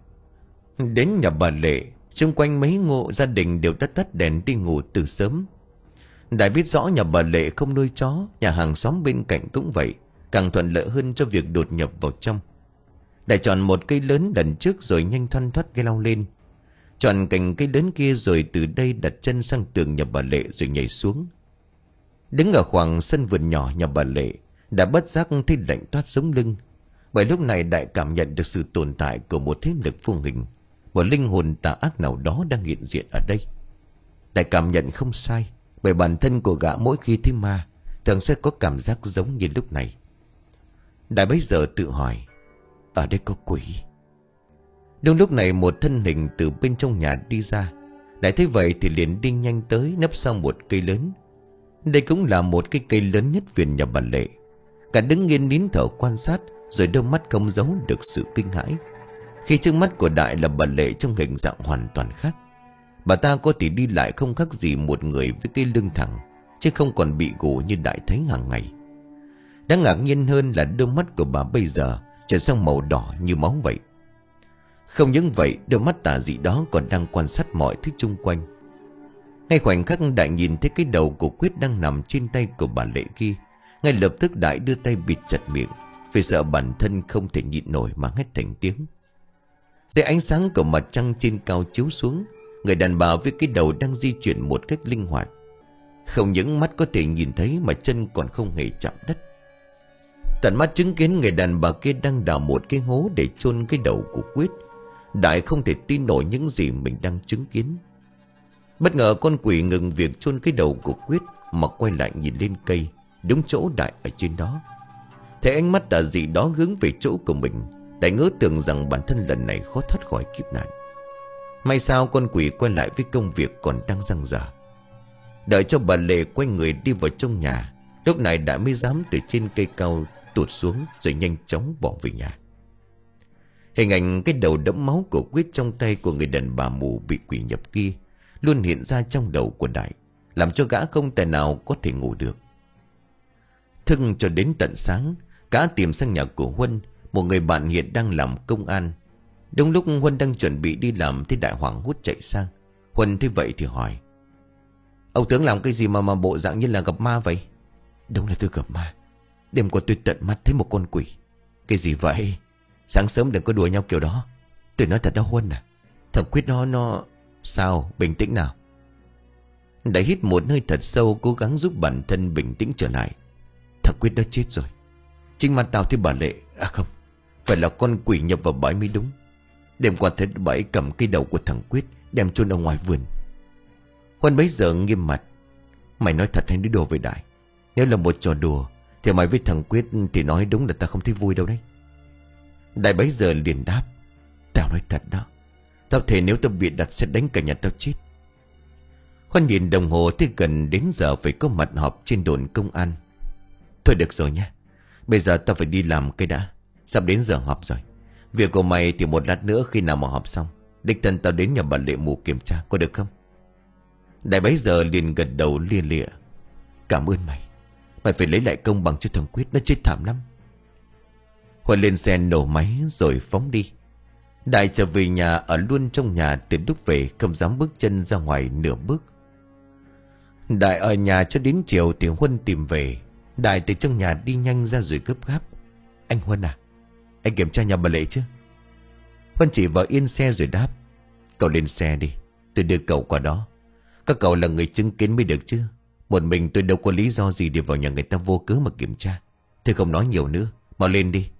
A: Đến nhà bà Lệ, xung quanh mấy ngộ gia đình đều đã tắt đèn đi ngủ từ sớm. Đại biết rõ nhà bà Lệ không nuôi chó, nhà hàng xóm bên cạnh cũng vậy, càng thuận lợi hơn cho việc đột nhập vào trong. Đại chọn một cây lớn lần trước rồi nhanh thoăn thoắt cái lao lên. Chọn cành cây lớn kia rồi từ đây đặt chân sang tường nhà bà Lệ rồi nhảy xuống. Đứng ở khoảng sân vườn nhỏ nhà bà Lệ, đã bất giác thấy lạnh toát sống lưng. Bởi lúc này Đại cảm nhận được sự tồn tại của một thế lực vô hình, một linh hồn tà ác nào đó đang hiện diện ở đây. Đại cảm nhận không sai, bởi bản thân của gã mỗi khi thấy ma thường sẽ có cảm giác giống như lúc này. Đại bấy giờ tự hỏi, ở đây có quỷ. Đúng lúc này một thân hình từ bên trong nhà đi ra. Đại thấy vậy thì liền đi nhanh tới, nấp sau một cây lớn. Đây cũng là một cái cây lớn nhất vườn nhà bà Lệ. Cả đứng nghiêng nín thở quan sát, rồi đôi mắt không giấu được sự kinh hãi khi trước mắt của Đại là bà Lệ trong hình dạng hoàn toàn khác. Bà ta có thể đi lại không khác gì một người với cái lưng thẳng, chứ không còn bị gù như Đại thấy hàng ngày. Đáng ngạc nhiên hơn là đôi mắt của bà bây giờ chuyển sang màu đỏ như máu vậy. Không những vậy, đôi mắt tà dị đó còn đang quan sát mọi thứ chung quanh. Ngay khoảnh khắc Đại nhìn thấy cái đầu của Quyết đang nằm trên tay của bà Lệ kia, ngay lập tức Đại đưa tay bịt chặt miệng, vì sợ bản thân không thể nhịn nổi mà hét thành tiếng. Dưới ánh sáng của mặt trăng trên cao chiếu xuống, người đàn bà với cái đầu đang di chuyển một cách linh hoạt. Không những mắt có thể nhìn thấy mà chân còn không hề chạm đất. Tận mắt chứng kiến người đàn bà kia đang đào một cái hố để chôn cái đầu của Quyết, Đại không thể tin nổi những gì mình đang chứng kiến. Bất ngờ con quỷ ngừng việc chôn cái đầu của Quyết mà quay lại nhìn lên cây, đúng chỗ Đại ở trên đó. Thấy ánh mắt tà dị đó hướng về chỗ của mình, Đại ngỡ tưởng rằng bản thân lần này khó thoát khỏi kiếp nạn. May sao con quỷ quay lại với công việc còn đang dang dở. Đợi cho bà Lệ quay người đi vào trong nhà, lúc này Đại mới dám từ trên cây cao tụt xuống rồi nhanh chóng bỏ về nhà. Hình ảnh cái đầu đẫm máu của Quyết trong tay của người đàn bà mù bị quỷ nhập kia luôn hiện ra trong đầu của Đại, làm cho gã không tài nào có thể ngủ được. Thức cho đến tận sáng, gã tìm sang nhà của Huân, một người bạn hiện đang làm công an. Đúng lúc Huân đang chuẩn bị đi làm thì Đại hoảng hốt chạy sang. Huân thấy vậy thì hỏi: "Ông tướng làm cái gì mà mà bộ dạng như là gặp ma vậy?" "Đúng là tôi gặp ma. Đêm qua tôi tận mắt thấy một con quỷ." "Cái gì vậy? Sáng sớm đừng có đùa nhau kiểu đó. Tôi nói thật đó Huân à, thằng Quyết nó nó Sao? Bình tĩnh nào." Đại hít một hơi thật sâu, cố gắng giúp bản thân bình tĩnh trở lại. "Thằng Quyết đã chết rồi. Chính mặt tao thấy bà Lệ. À không, phải là con quỷ nhập vào bãi mới đúng. Đêm qua thấy bà ấy cầm cái đầu của thằng Quyết đem chôn ở ngoài vườn." Huân bấy giờ nghiêm mặt: "Mày nói thật hay nói đùa với Đại? Nếu là một trò đùa thì mày với thằng Quyết thì nói đúng là ta không thấy vui đâu đấy." Đại bấy giờ liền đáp: "Tao nói thật đó. Tao thề nếu tao bị đặt sẽ đánh cả nhà tao chết." Huân nhìn đồng hồ thấy gần đến giờ phải có mặt họp trên đồn công an. "Thôi được rồi nhé, bây giờ tao phải đi làm cái đã. Sắp đến giờ họp rồi. Việc của mày thì một lát nữa khi nào mà họp xong, đích thân tao đến nhà bà Lệ mù kiểm tra, có được không?" Đại bấy giờ liền gật đầu lia lịa: "Cảm ơn mày. Mày phải lấy lại công bằng cho thằng Quyết, nó chết thảm lắm." Huân lên xe nổ máy rồi phóng đi. Đại trở về nhà ở luôn trong nhà, từ lúc về không dám bước chân ra ngoài nửa bước. Đại ở nhà cho đến chiều thì Huân tìm về. Đại từ trong nhà đi nhanh ra rồi gấp gáp: "Anh Huân à, anh kiểm tra nhà bà Lệ chứ?" Huân chỉ vào yên xe rồi đáp: "Cậu lên xe đi, tôi đưa cậu qua đó. Các cậu là người chứng kiến mới được chứ. Một mình tôi đâu có lý do gì để vào nhà người ta vô cớ mà kiểm tra. Thôi không nói nhiều nữa, mau lên đi."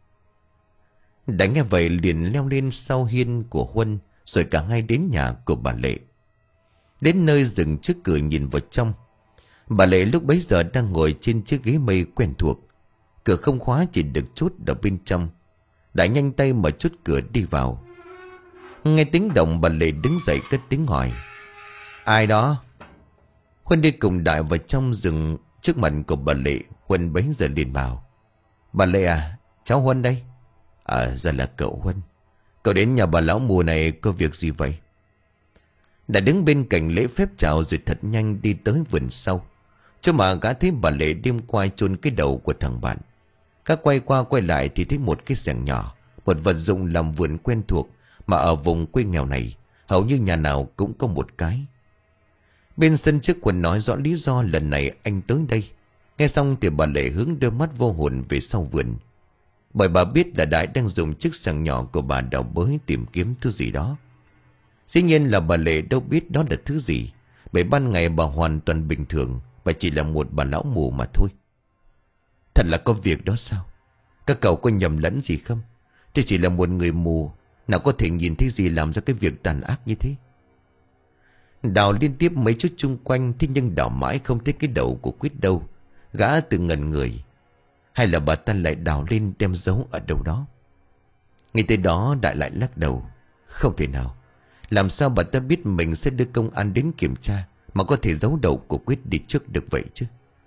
A: Đã nghe vậy liền leo lên sau hiên của Huân, rồi cả hai đến nhà của bà Lệ. Đến nơi dừng trước cửa nhìn vào trong, bà Lệ lúc bấy giờ đang ngồi trên chiếc ghế mây quen thuộc. Cửa không khóa, chỉ được chốt ở bên trong. Đã nhanh tay mở chốt cửa đi vào. Nghe tiếng động, bà Lệ đứng dậy cất tiếng hỏi: "Ai đó?" Huân đi cùng Đại vào trong rừng trước mặt của bà Lệ. Huân bấy giờ liền bảo: "Bà Lệ à, cháu Huân đây." "À, ra là cậu Huân. Cậu đến nhà bà lão mù này có việc gì vậy?" Đã đứng bên cạnh lễ phép chào rồi thật nhanh đi tới vườn sau, cho mà gã thấy bà Lệ đêm qua chôn cái đầu của thằng bạn. Gã quay qua quay lại thì thấy một cái xẻng nhỏ, một vật dụng làm vườn quen thuộc mà ở vùng quê nghèo này hầu như nhà nào cũng có một cái. Bên sân trước Huân nói rõ lý do lần này anh tới đây. Nghe xong thì bà Lệ hướng đôi mắt vô hồn về sau vườn, bởi bà biết là Đại đang dùng chiếc xẻng nhỏ của bà đào bới tìm kiếm thứ gì đó. Dĩ nhiên là bà Lệ đâu biết đó là thứ gì, bởi ban ngày bà hoàn toàn bình thường, bà chỉ là một bà lão mù mà thôi. Thật là có việc đó sao? Các cậu có nhầm lẫn gì không? Tôi chỉ là một người mù, nào có thể nhìn thấy gì làm ra cái việc tàn ác như thế. Đào liên tiếp mấy chút chung quanh, thế nhưng đào mãi không thấy cái đầu của Quyết đâu. Gã tự ngẩn người. Hay là bà ta lại đào lên đem giấu ở đâu đó? Ngay tới đó Đại lại lắc đầu: "Không thể nào. Làm sao bà ta biết mình sẽ đưa công an đến kiểm tra mà có thể giấu đầu của Quyết đi trước được vậy chứ?"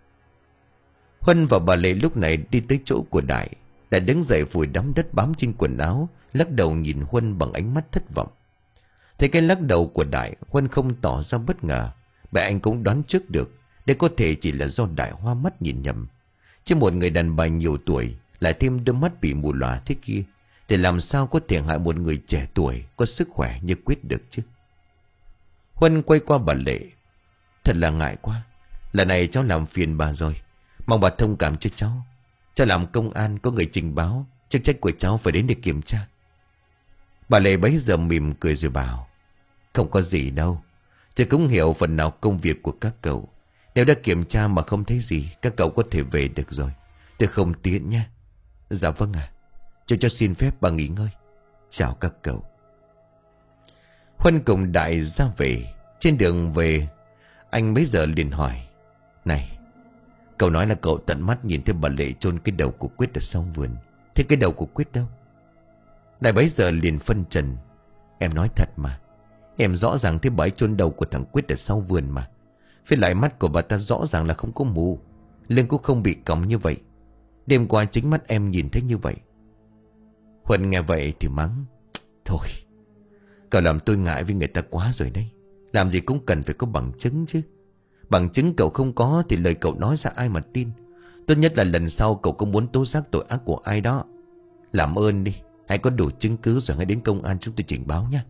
A: Huân và bà Lệ lúc này đi tới chỗ của Đại. Đại đứng dậy vùi đám đất bám trên quần áo, lắc đầu nhìn Huân bằng ánh mắt thất vọng. Thấy cái lắc đầu của Đại, Huân không tỏ ra bất ngờ, bởi anh cũng đoán trước được đây có thể chỉ là do Đại hoa mắt nhìn nhầm. Chứ một người đàn bà nhiều tuổi, lại thêm đôi mắt bị mù lòa thế kia, thì làm sao có thể hại một người trẻ tuổi có sức khỏe như Quyết được chứ. Huân quay qua bà Lệ. Thật là ngại quá, lần này cháu làm phiền bà rồi, mong bà thông cảm cho cháu. Cháu làm công an, có người trình báo, chức trách của cháu phải đến để kiểm tra. Bà Lệ bấy giờ mỉm cười rồi bảo, không có gì đâu, tôi cũng hiểu phần nào công việc của các cậu. Nếu đã kiểm tra mà không thấy gì, các cậu có thể về được rồi. Tôi không tiện nha. Dạ vâng ạ. Cho cho xin phép bà nghỉ ngơi. Chào các cậu. Huân cùng Đại ra về. Trên đường về, anh bấy giờ liền hỏi, này, cậu nói là cậu tận mắt nhìn thấy bà Lệ chôn cái đầu của Quyết ở sau vườn. Thế cái đầu của Quyết đâu? Đại bấy giờ liền phân trần, em nói thật mà, em rõ ràng thấy bà ấy chôn đầu của thằng Quyết ở sau vườn mà. Với lại mắt của bà ta rõ ràng là không có mù, lưng cũng không bị còng như vậy. Đêm qua chính mắt em nhìn thấy như vậy. Huân nghe vậy thì mắng, thôi, cậu làm tôi ngại với người ta quá rồi đấy. Làm gì cũng cần phải có bằng chứng chứ. Bằng chứng cậu không có thì lời cậu nói ra ai mà tin. Tốt nhất là lần sau cậu cũng muốn tố giác tội ác của ai đó, làm ơn đi, hãy có đủ chứng cứ rồi hãy đến công an chúng tôi trình báo nhé.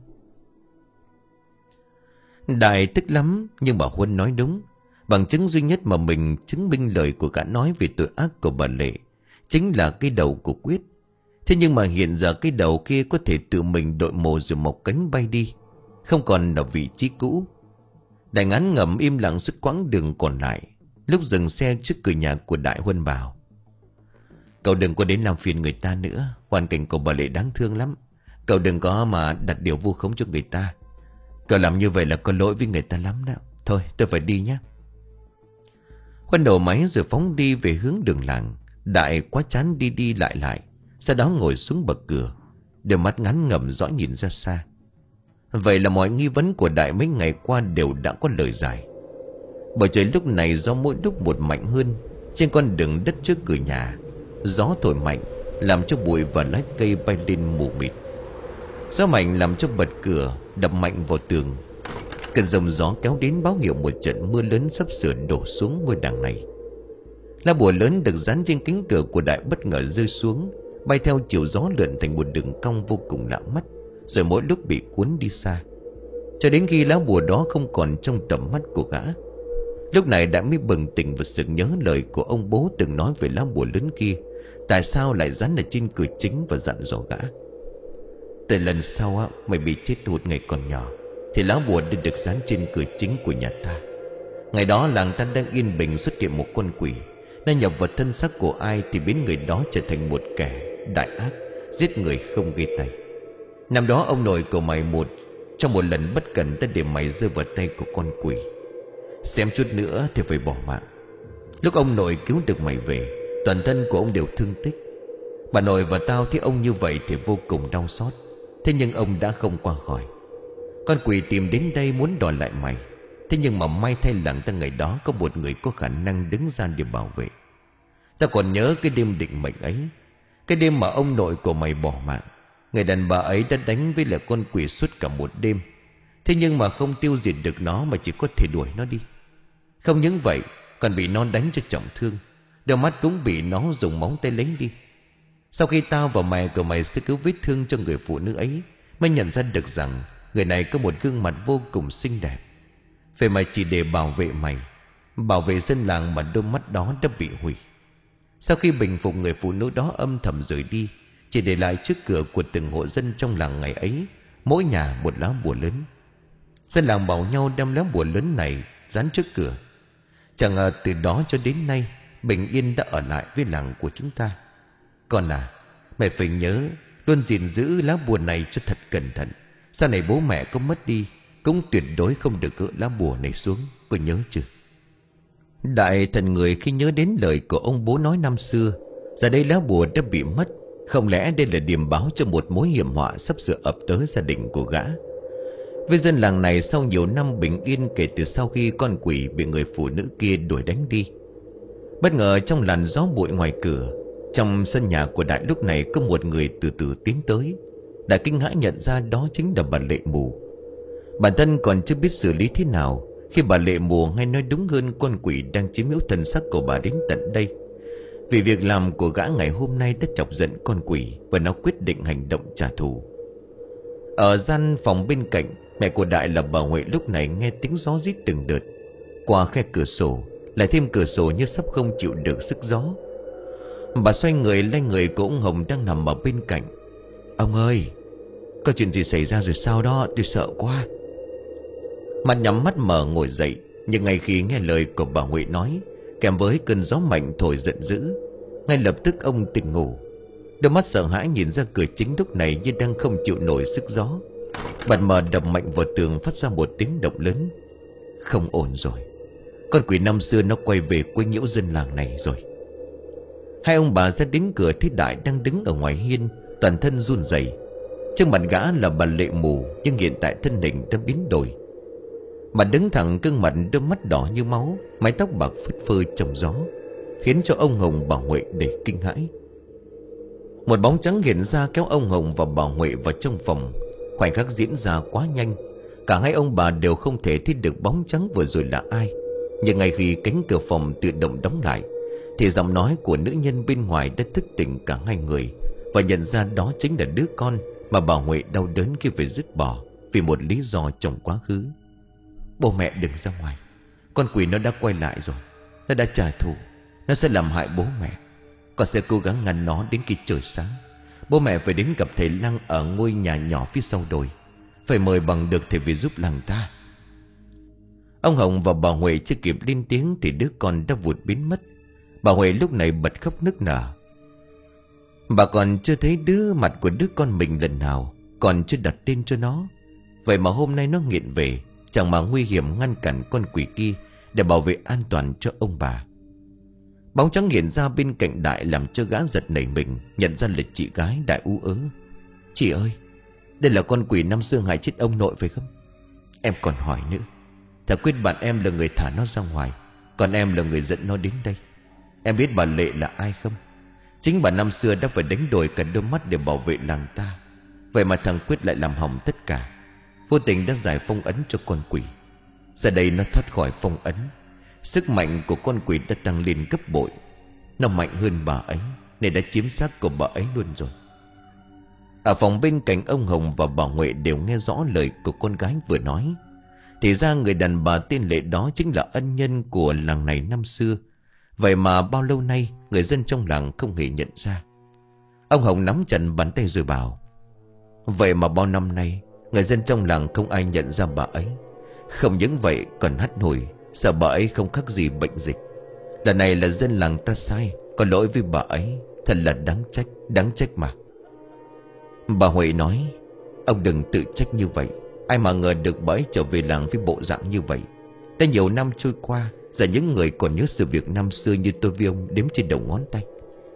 A: Đại tức lắm, nhưng mà Huân nói đúng. Bằng chứng duy nhất mà mình chứng minh lời của gã nói về tội ác của bà Lệ chính là cái đầu của Quyết. Thế nhưng mà hiện giờ cái đầu kia có thể tự mình đội mồ rồi mọc cánh bay đi, không còn ở vị trí cũ. Đại ngán ngẩm im lặng suốt quãng đường còn lại. Lúc dừng xe trước cửa nhà của Đại, Huân bảo, cậu đừng có đến làm phiền người ta nữa. Hoàn cảnh của bà Lệ đáng thương lắm. Cậu đừng có mà đặt điều vu khống cho người ta. Cậu làm như vậy là có lỗi với người ta lắm đó. Thôi tôi phải đi nhé. Huân đổ máy rồi phóng đi về hướng đường làng. Đại quá chán đi đi lại lại, sau đó ngồi xuống bậc cửa, đôi mắt ngán ngẩm dõi nhìn ra xa. Vậy là mọi nghi vấn của Đại mấy ngày qua đều đã có lời giải. Bởi trời lúc này gió mỗi lúc một mạnh hơn. Trên con đường đất trước cửa nhà, gió thổi mạnh làm cho bụi và lá cây bay lên mù mịt. Gió mạnh làm cho bật cửa đập mạnh vào tường. Cơn dòng gió kéo đến báo hiệu một trận mưa lớn sắp sửa đổ xuống ngôi làng này. Lá bùa lớn được dán trên cánh cửa của Đại bất ngờ rơi xuống, bay theo chiều gió lượn thành một đường cong vô cùng lạ mắt, rồi mỗi lúc bị cuốn đi xa, cho đến khi lá bùa đó không còn trong tầm mắt của gã. Lúc này đã mới bừng tỉnh và sực nhớ lời của ông bố từng nói về lá bùa lớn kia, tại sao lại dán ở trên cửa chính, và dặn dò gã, từ lần sau á, mày bị chết hụt ngày còn nhỏ thì lá bùa đã được dán trên cửa chính của nhà ta. Ngày đó làng ta đang yên bình, xuất hiện một con quỷ, nó nhập vào thân xác của ai thì biến người đó trở thành một kẻ đại ác, giết người không ghi tay. Năm đó ông nội của mày một trong một lần bất cẩn đã để mày rơi vào tay của con quỷ, xem chút nữa thì phải bỏ mạng. Lúc ông nội cứu được mày về, toàn thân của ông đều thương tích. Bà nội và tao thấy ông như vậy thì vô cùng đau xót. Thế nhưng ông đã không qua khỏi. Con quỷ tìm đến đây muốn đòi lại mày. Thế nhưng mà may thay làng ta ngày đó có một người có khả năng đứng ra để bảo vệ. Ta còn nhớ cái đêm định mệnh ấy, cái đêm mà ông nội của mày bỏ mạng. Người đàn bà ấy đã đánh với lại con quỷ suốt cả một đêm. Thế nhưng mà không tiêu diệt được nó, mà chỉ có thể đuổi nó đi. Không những vậy, còn bị nó đánh cho trọng thương, đôi mắt cũng bị nó dùng móng tay lấy đi. Sau khi tao và mẹ của mày sơ cứu vết thương cho người phụ nữ ấy, mới nhận ra được rằng người này có một gương mặt vô cùng xinh đẹp. Vậy mà chỉ để bảo vệ mày, bảo vệ dân làng, mà đôi mắt đó đã bị hủy. Sau khi bình phục, người phụ nữ đó âm thầm rời đi, chỉ để lại trước cửa của từng hộ dân trong làng ngày ấy mỗi nhà một lá bùa lớn. Dân làng bảo nhau đem lá bùa lớn này dán trước cửa. Chẳng ngờ từ đó cho đến nay, bình yên đã ở lại với làng của chúng ta. Con à, mẹ phải nhớ luôn gìn giữ lá bùa này cho thật cẩn thận. Sau này bố mẹ có mất đi, cũng tuyệt đối không được gỡ lá bùa này xuống, có nhớ chưa? Đại thần người khi nhớ đến lời của ông bố nói năm xưa. Giờ đây lá bùa đã bị mất. Không lẽ đây là điểm báo cho một mối hiểm họa sắp sửa ập tới gia đình của gã? Với dân làng này, sau nhiều năm bình yên kể từ sau khi con quỷ bị người phụ nữ kia đuổi đánh đi, bất ngờ trong làn gió bụi ngoài cửa, trong sân nhà của Đại lúc này có một người từ từ tiến tới. Đại kinh hãi nhận ra đó chính là bà Lệ Mù. Bản thân còn chưa biết xử lý thế nào khi bà Lệ Mù, hay nói đúng hơn con quỷ đang chiếm hữu thân xác của bà đến tận đây. Vì việc làm của gã ngày hôm nay đã chọc giận con quỷ, và nó quyết định hành động trả thù. Ở gian phòng bên cạnh, mẹ của Đại là bà Huệ lúc này nghe tiếng gió rít từng đợt qua khe cửa sổ, lại thêm cửa sổ như sắp không chịu được sức gió. Bà xoay người lên người của ông Hồng đang nằm ở bên cạnh. Ông ơi, có chuyện gì xảy ra rồi sao đó, tôi sợ quá. Mặt nhắm mắt mở ngồi dậy, nhưng ngay khi nghe lời của bà Huệ nói, kèm với cơn gió mạnh thổi giận dữ, ngay lập tức ông tỉnh ngủ. Đôi mắt sợ hãi nhìn ra cửa chính lúc này như đang không chịu nổi sức gió. Bật mờ đập mạnh vào tường phát ra một tiếng động lớn. Không ổn rồi, con quỷ năm xưa nó quay về quấy nhiễu dân làng này rồi. Hai ông bà ra đến cửa thấy Đại đang đứng ở ngoài hiên, toàn thân run rẩy. Trước mặt gã là bà Lệ mù, nhưng hiện tại thân hình đã biến đổi. Bà đứng thẳng, gương mặt đôi mắt đỏ như máu, mái tóc bạc phất phơ trong gió, khiến cho ông Hồng bà Huệ để kinh hãi. Một bóng trắng hiện ra kéo ông Hồng và bà Huệ vào trong phòng. Khoảnh khắc diễn ra quá nhanh, cả hai ông bà đều không thể thấy được bóng trắng vừa rồi là ai. Nhưng ngay khi cánh cửa phòng tự động đóng lại, thì giọng nói của nữ nhân bên ngoài đã thức tỉnh cả hai người, và nhận ra đó chính là đứa con mà bà Huệ đau đớn khi phải dứt bỏ vì một lý do trong quá khứ. Bố mẹ đừng ra ngoài, con quỷ nó đã quay lại rồi. Nó đã trả thù, nó sẽ làm hại bố mẹ. Con sẽ cố gắng ngăn nó đến khi trời sáng. Bố mẹ phải đến gặp thầy Lăng ở ngôi nhà nhỏ phía sau đồi, phải mời bằng được thầy về giúp làng ta. Ông Hồng và bà Huệ chưa kịp lên tiếng thì đứa con đã vụt biến mất. Bà Huệ lúc này bật khóc nức nở. Bà còn chưa thấy đứa mặt của đứa con mình lần nào, còn chưa đặt tên cho nó. Vậy mà hôm nay nó nghiện về, chẳng mà nguy hiểm ngăn cản con quỷ kia để bảo vệ an toàn cho ông bà. Bóng trắng hiện ra bên cạnh Đại làm cho gã giật nảy mình, nhận ra là chị gái. Đại ú ớ. Chị ơi, đây là con quỷ năm xưa hại chết ông nội phải không? Em còn hỏi nữa. Thà quyết bạn em là người thả nó ra ngoài, còn em là người dẫn nó đến đây. Em biết bà Lệ là ai không? Chính bà năm xưa đã phải đánh đổi cả đôi mắt để bảo vệ làng ta. Vậy mà thằng Quyết lại làm hỏng tất cả, vô tình đã giải phong ấn cho con quỷ. Giờ đây nó thoát khỏi phong ấn, sức mạnh của con quỷ đã tăng lên gấp bội. Nó mạnh hơn bà ấy, nên đã chiếm xác của bà ấy luôn rồi. Ở phòng bên cạnh, ông Hồng và bà Huệ đều nghe rõ lời của con gái vừa nói. Thì ra người đàn bà tên Lệ đó chính là ân nhân của làng này năm xưa. Vậy mà bao lâu nay người dân trong làng không hề nhận ra. Ông Hồng nắm chặt bàn tay rồi bảo: Vậy mà bao năm nay người dân trong làng không ai nhận ra bà ấy. Không những vậy còn hắt hủi, sợ bà ấy không khác gì bệnh dịch. Lần này là dân làng ta sai, có lỗi với bà ấy. Thật là đáng trách, đáng trách mà. Bà Huệ nói: Ông đừng tự trách như vậy. Ai mà ngờ được bà ấy trở về làng với bộ dạng như vậy. Đã nhiều năm trôi qua, giờ những người còn nhớ sự việc năm xưa như tôi với ông đếm trên đầu ngón tay.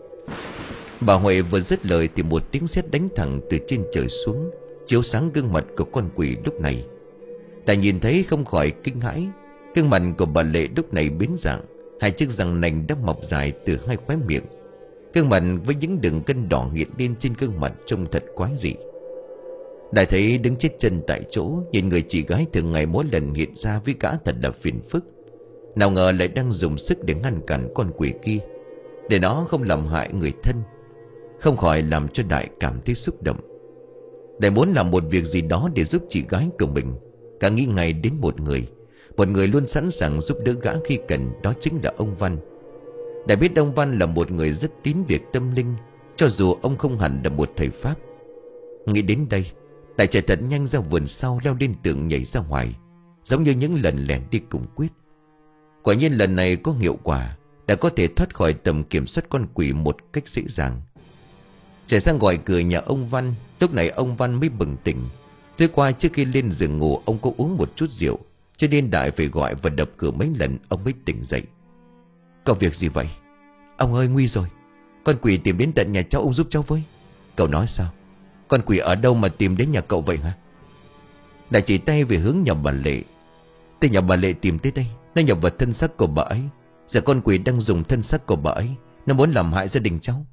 A: Bà Huệ vừa dứt lời thì một tiếng sét đánh thẳng từ trên trời xuống, chiếu sáng gương mặt của con quỷ lúc này. Đã nhìn thấy không khỏi kinh hãi. Gương mặt của bà Lệ lúc này biến dạng, hai chiếc răng nành đã mọc dài từ hai khóe miệng. Gương mặt với những đường gân đỏ hiện lên trên gương mặt trông thật quái dị. Đại thấy đứng chết chân tại chỗ, nhìn người chị gái thường ngày mỗi lần hiện ra với gã thật là phiền phức. Nào ngờ lại đang dùng sức để ngăn cản con quỷ kia, để nó không làm hại người thân. Không khỏi làm cho Đại cảm thấy xúc động. Đại muốn làm một việc gì đó để giúp chị gái của mình. Cả nghĩ ngay đến một người, một người luôn sẵn sàng giúp đỡ gã khi cần, đó chính là ông Văn. Đại biết ông Văn là một người rất tín việc tâm linh, cho dù ông không hẳn là một thầy pháp. Nghĩ đến đây, Đại chạy thật nhanh ra vườn sau, leo lên tường nhảy ra ngoài, giống như những lần lẻn đi cùng Quyết. Quả nhiên lần này có hiệu quả, đã có thể thoát khỏi tầm kiểm soát con quỷ một cách dễ dàng. Chạy sang gọi cửa nhà ông Văn. Lúc này ông Văn mới bừng tỉnh. Tối qua trước khi lên giường ngủ, ông có uống một chút rượu, cho nên Đại phải gọi và đập cửa mấy lần ông mới tỉnh dậy. Có việc gì vậy? Ông ơi, nguy rồi, con quỷ tìm đến tận nhà cháu, ông giúp cháu với. Cậu nói sao? Con quỷ ở đâu mà tìm đến nhà cậu vậy hả? Đại chỉ tay về hướng nhà bà Lệ. Từ nhà bà Lệ tìm tới đây, nó nhập vào thân xác của bà ấy. Giờ con quỷ đang dùng thân xác của bà ấy, nó muốn làm hại gia đình cháu.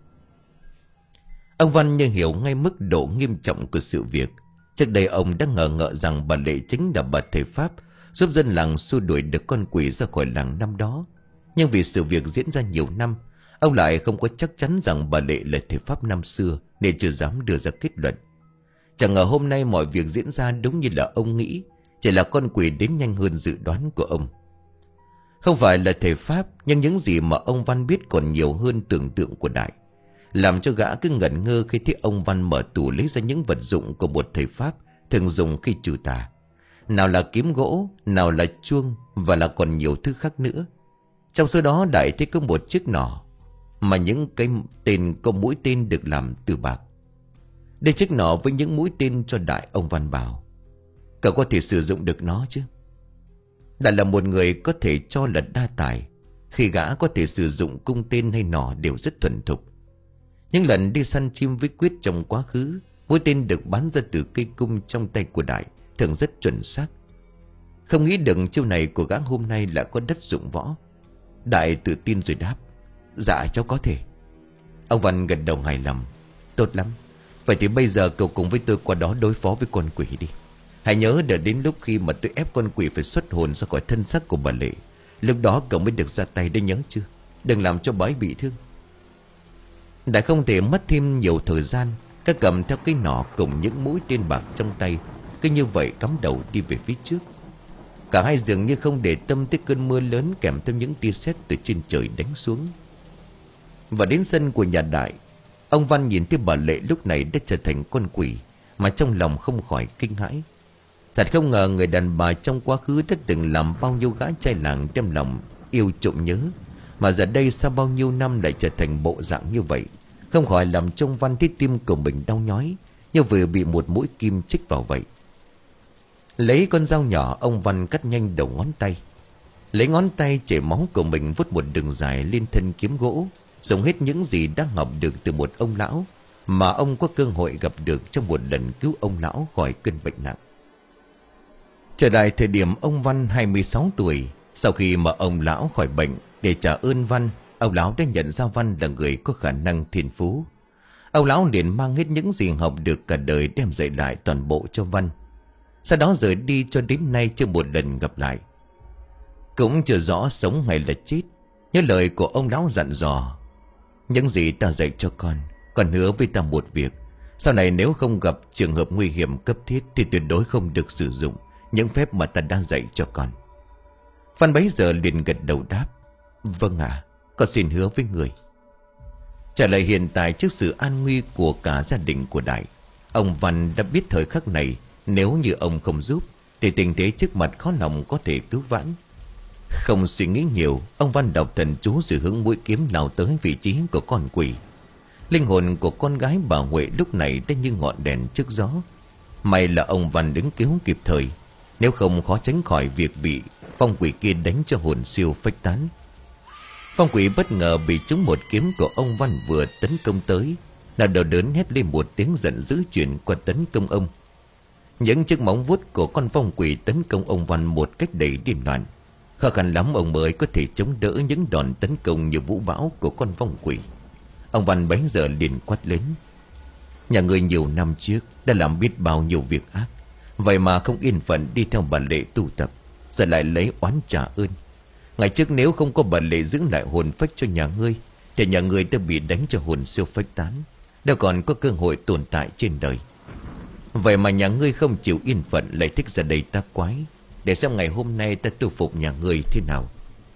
A: Ông Văn như hiểu ngay mức độ nghiêm trọng của sự việc. Trước đây ông đã ngờ ngợ rằng bà Lệ chính là bà thầy pháp giúp dân làng xua đuổi được con quỷ ra khỏi làng năm đó. Nhưng vì sự việc diễn ra nhiều năm, Ông lại không có chắc chắn rằng bà Lệ là thầy pháp năm xưa, nên chưa dám đưa ra kết luận. Chẳng ngờ hôm nay mọi việc diễn ra đúng như là ông nghĩ, chỉ là con quỷ đến nhanh hơn dự đoán của ông. Không phải là thầy pháp, nhưng những gì mà ông Văn biết còn nhiều hơn tưởng tượng của Đại, làm cho gã cứ ngẩn ngơ khi thấy ông Văn mở tủ lấy ra những vật dụng của một thầy pháp thường dùng khi trừ tà. Nào là kiếm gỗ, nào là chuông, và là còn nhiều thứ khác nữa. Trong số đó Đại thấy có một chiếc nỏ, mà những cái tên có mũi tên được làm từ bạc. Đây chiếc nỏ với những mũi tên cho Đại. Ông Văn bảo: cậu có thể sử dụng được nó chứ? Đại là một người có thể cho là đa tài, khi gã có thể sử dụng cung tên hay nỏ đều rất thuần thục. Những lần đi săn chim với Quyết trong quá khứ, mũi tên được bắn ra từ cây cung trong tay của Đại thường rất chuẩn xác. Không nghĩ được chiêu này của gã hôm nay lại có đất dụng võ. Đại tự tin rồi đáp: dạ cháu có thể. Ông Văn gật đầu hài lòng: tốt lắm. Vậy thì bây giờ cậu cùng với tôi qua đó đối phó với con quỷ đi. Hãy nhớ đợi đến lúc khi mà tôi ép con quỷ phải xuất hồn ra khỏi thân xác của bà Lệ, lúc đó cậu mới được ra tay, đấy nhớ chưa? Đừng làm cho bà ấy bị thương. Đại không thể mất thêm nhiều thời gian. Các cầm theo cái nỏ cùng những mũi tên bạc trong tay, cứ như vậy cắm đầu đi về phía trước. Cả hai dường như không để tâm tới cơn mưa lớn kèm theo những tia sét từ trên trời đánh xuống. Và đến sân của nhà Đại, ông Văn nhìn thấy bà Lệ lúc này đã trở thành con quỷ, mà trong lòng không khỏi kinh hãi. Thật không ngờ người đàn bà trong quá khứ đã từng làm bao nhiêu gã trai làng đem lòng yêu trộm nhớ, mà giờ đây sau bao nhiêu năm lại trở thành bộ dạng như vậy. Không khỏi làm cho ông Văn thấy tim của mình đau nhói, như vừa bị một mũi kim chích vào vậy. Lấy con dao nhỏ, ông Văn cắt nhanh đầu ngón tay. Lấy ngón tay chảy máu của mình vuốt một đường dài lên thân kiếm gỗ, dùng hết những gì đã học được từ một ông lão mà ông có cơ hội gặp được trong một lần cứu ông lão khỏi cơn bệnh nặng. Trở lại thời điểm ông Văn hai mươi sáu tuổi, sau khi mà ông lão khỏi bệnh, để trả ơn Văn, ông lão đã nhận ra Văn là người có khả năng thiên phú. Ông lão liền mang hết những gì học được cả đời đem dạy lại toàn bộ cho Văn. Sau đó rời đi cho đến nay chưa một lần gặp lại. Cũng chưa rõ sống hay là chết. Nhớ lời của ông lão dặn dò: những gì ta dạy cho con, con hứa với ta một việc: sau này nếu không gặp trường hợp nguy hiểm cấp thiết thì tuyệt đối không được sử dụng những phép mà ta đã dạy cho con. Văn bấy giờ liền gật đầu đáp: vâng ạ, con xin hứa với người. Trả lời hiện tại trước sự an nguy của cả gia đình của Đại, ông Văn đã biết thời khắc này nếu như ông không giúp thì tình thế trước mặt khó lòng có thể cứu vãn. Không suy nghĩ nhiều, ông Văn đọc thần chú rồi hướng mũi kiếm lao tới vị trí của con quỷ. Linh hồn của con gái bà Huệ lúc này đã như ngọn đèn trước gió. May là ông Văn đứng cứu kịp thời, nếu không khó tránh khỏi việc bị phong quỷ kia đánh cho hồn siêu phách tán. Phong quỷ bất ngờ bị trúng một kiếm của ông Văn vừa tấn công tới, là đau đớn hét lên một tiếng giận dữ chuyển qua tấn công ông. Những chiếc móng vuốt của con phong quỷ tấn công ông Văn một cách đầy điên loạn. Khó khăn lắm ông mới có thể chống đỡ những đòn tấn công như vũ bão của con phong quỷ. Ông Văn bấy giờ liền quát lớn: nhà người nhiều năm trước đã làm biết bao nhiêu việc ác, vậy mà không yên phận đi theo bà Lệ tu tập, giờ lại lấy oán trả ơn. Ngày trước nếu không có bà Lệ giữ lại hồn phách cho nhà ngươi thì nhà ngươi đã bị đánh cho hồn siêu phách tán, đâu còn có cơ hội tồn tại trên đời. Vậy mà nhà ngươi không chịu yên phận, lại thích ra đây tác quái, để xem ngày hôm nay ta tu phục nhà ngươi thế nào.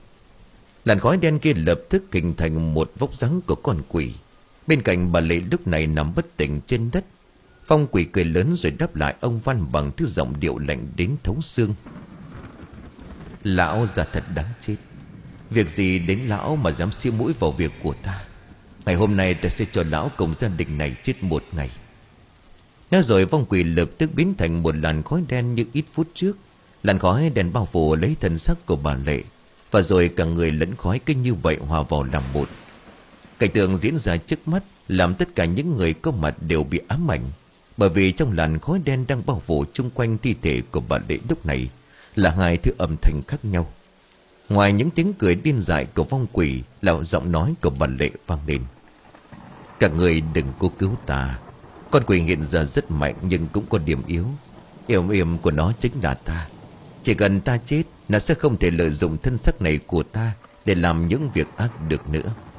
A: Làn khói đen kia lập tức hình thành một vóc dáng của con quỷ. Bên cạnh bà Lệ lúc này nằm bất tỉnh trên đất. Phong quỷ cười lớn rồi đáp lại ông Văn bằng thứ giọng điệu lạnh đến thấu xương: lão già thật đáng chết. Việc gì đến lão mà dám xia mũi vào việc của ta? Ngày hôm nay ta sẽ cho lão cùng gia đình này chết một ngày. Nói rồi vong quỷ lập tức biến thành một làn khói đen như ít phút trước. Làn khói đen bao phủ lấy thân xác của bà Lệ, và rồi cả người lẫn khói cứ như vậy hòa vào làm một. Cảnh tượng diễn ra trước mắt làm tất cả những người có mặt đều bị ám ảnh, bởi vì trong làn khói đen đang bao phủ chung quanh thi thể của bà Lệ lúc này là hai thứ âm thanh khác nhau. Ngoài những tiếng cười điên dại của vong quỷ là giọng nói của bà Lệ vang lên: các người đừng cố cứu ta. Con quỷ hiện giờ rất mạnh nhưng cũng có điểm yếu. Yếu điểm của nó chính là ta. Chỉ cần ta chết, nó sẽ không thể lợi dụng thân xác này của ta để làm những việc ác được nữa.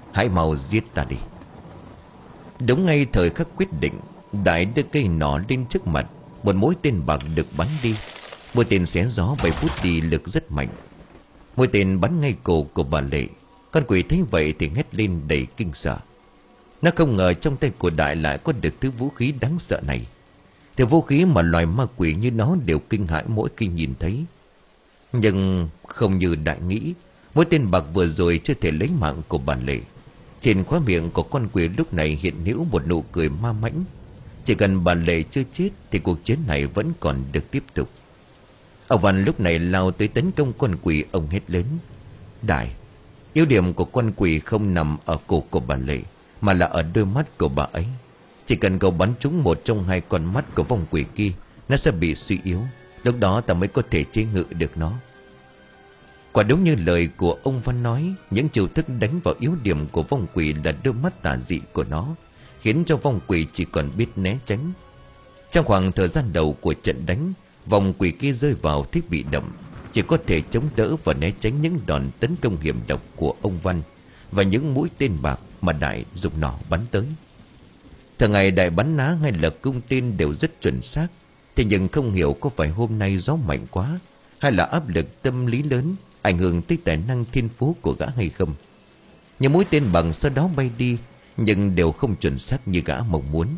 A: Hãy mau giết ta đi. Đúng ngay thời khắc quyết định, Đại đưa cây nỏ lên trước mặt. Một mũi tên bạc được bắn đi. Mũi tên xé gió bay vút đi, lực rất mạnh. Mũi tên bắn ngay cổ của bà Lệ. Con quỷ thấy vậy thì hét lên đầy kinh sợ. Nó không ngờ trong tay của Đại lại có được thứ vũ khí đáng sợ này. Thứ vũ khí mà loài ma quỷ như nó đều kinh hãi mỗi khi nhìn thấy. Nhưng không như Đại nghĩ, mũi tên bạc vừa rồi chưa thể lấy mạng của bà Lệ. Trên khóe miệng của con quỷ lúc này hiện hữu một nụ cười ma mãnh. Chỉ cần bà Lệ chưa chết thì cuộc chiến này vẫn còn được tiếp tục. Ông Văn lúc này lao tới tấn công con quỷ. Ông hét lớn: Đại, yếu điểm của con quỷ không nằm ở cổ của bà Lệ, mà là ở đôi mắt của bà ấy. Chỉ cần cậu bắn trúng một trong hai con mắt của vong quỷ kia, nó sẽ bị suy yếu. Lúc đó ta mới có thể chế ngự được nó. Quả đúng như lời của ông Văn nói, những chiêu thức đánh vào yếu điểm của vong quỷ là đôi mắt tà dị của nó, khiến cho vong quỷ chỉ còn biết né tránh. Trong khoảng thời gian đầu của trận đánh, vong quỷ kia rơi vào thế bị động, chỉ có thể chống đỡ và né tránh những đòn tấn công hiểm độc của ông Văn và những mũi tên bạc mà Đại dùng nỏ bắn tới. Thường ngày Đại bắn ná hay là cung tên đều rất chuẩn xác. Thế nhưng không hiểu có phải hôm nay gió mạnh quá, hay là áp lực tâm lý lớn ảnh hưởng tới tài năng thiên phú của gã hay không. Những mũi tên bằng sau đó bay đi, nhưng đều không chuẩn xác như gã mong muốn.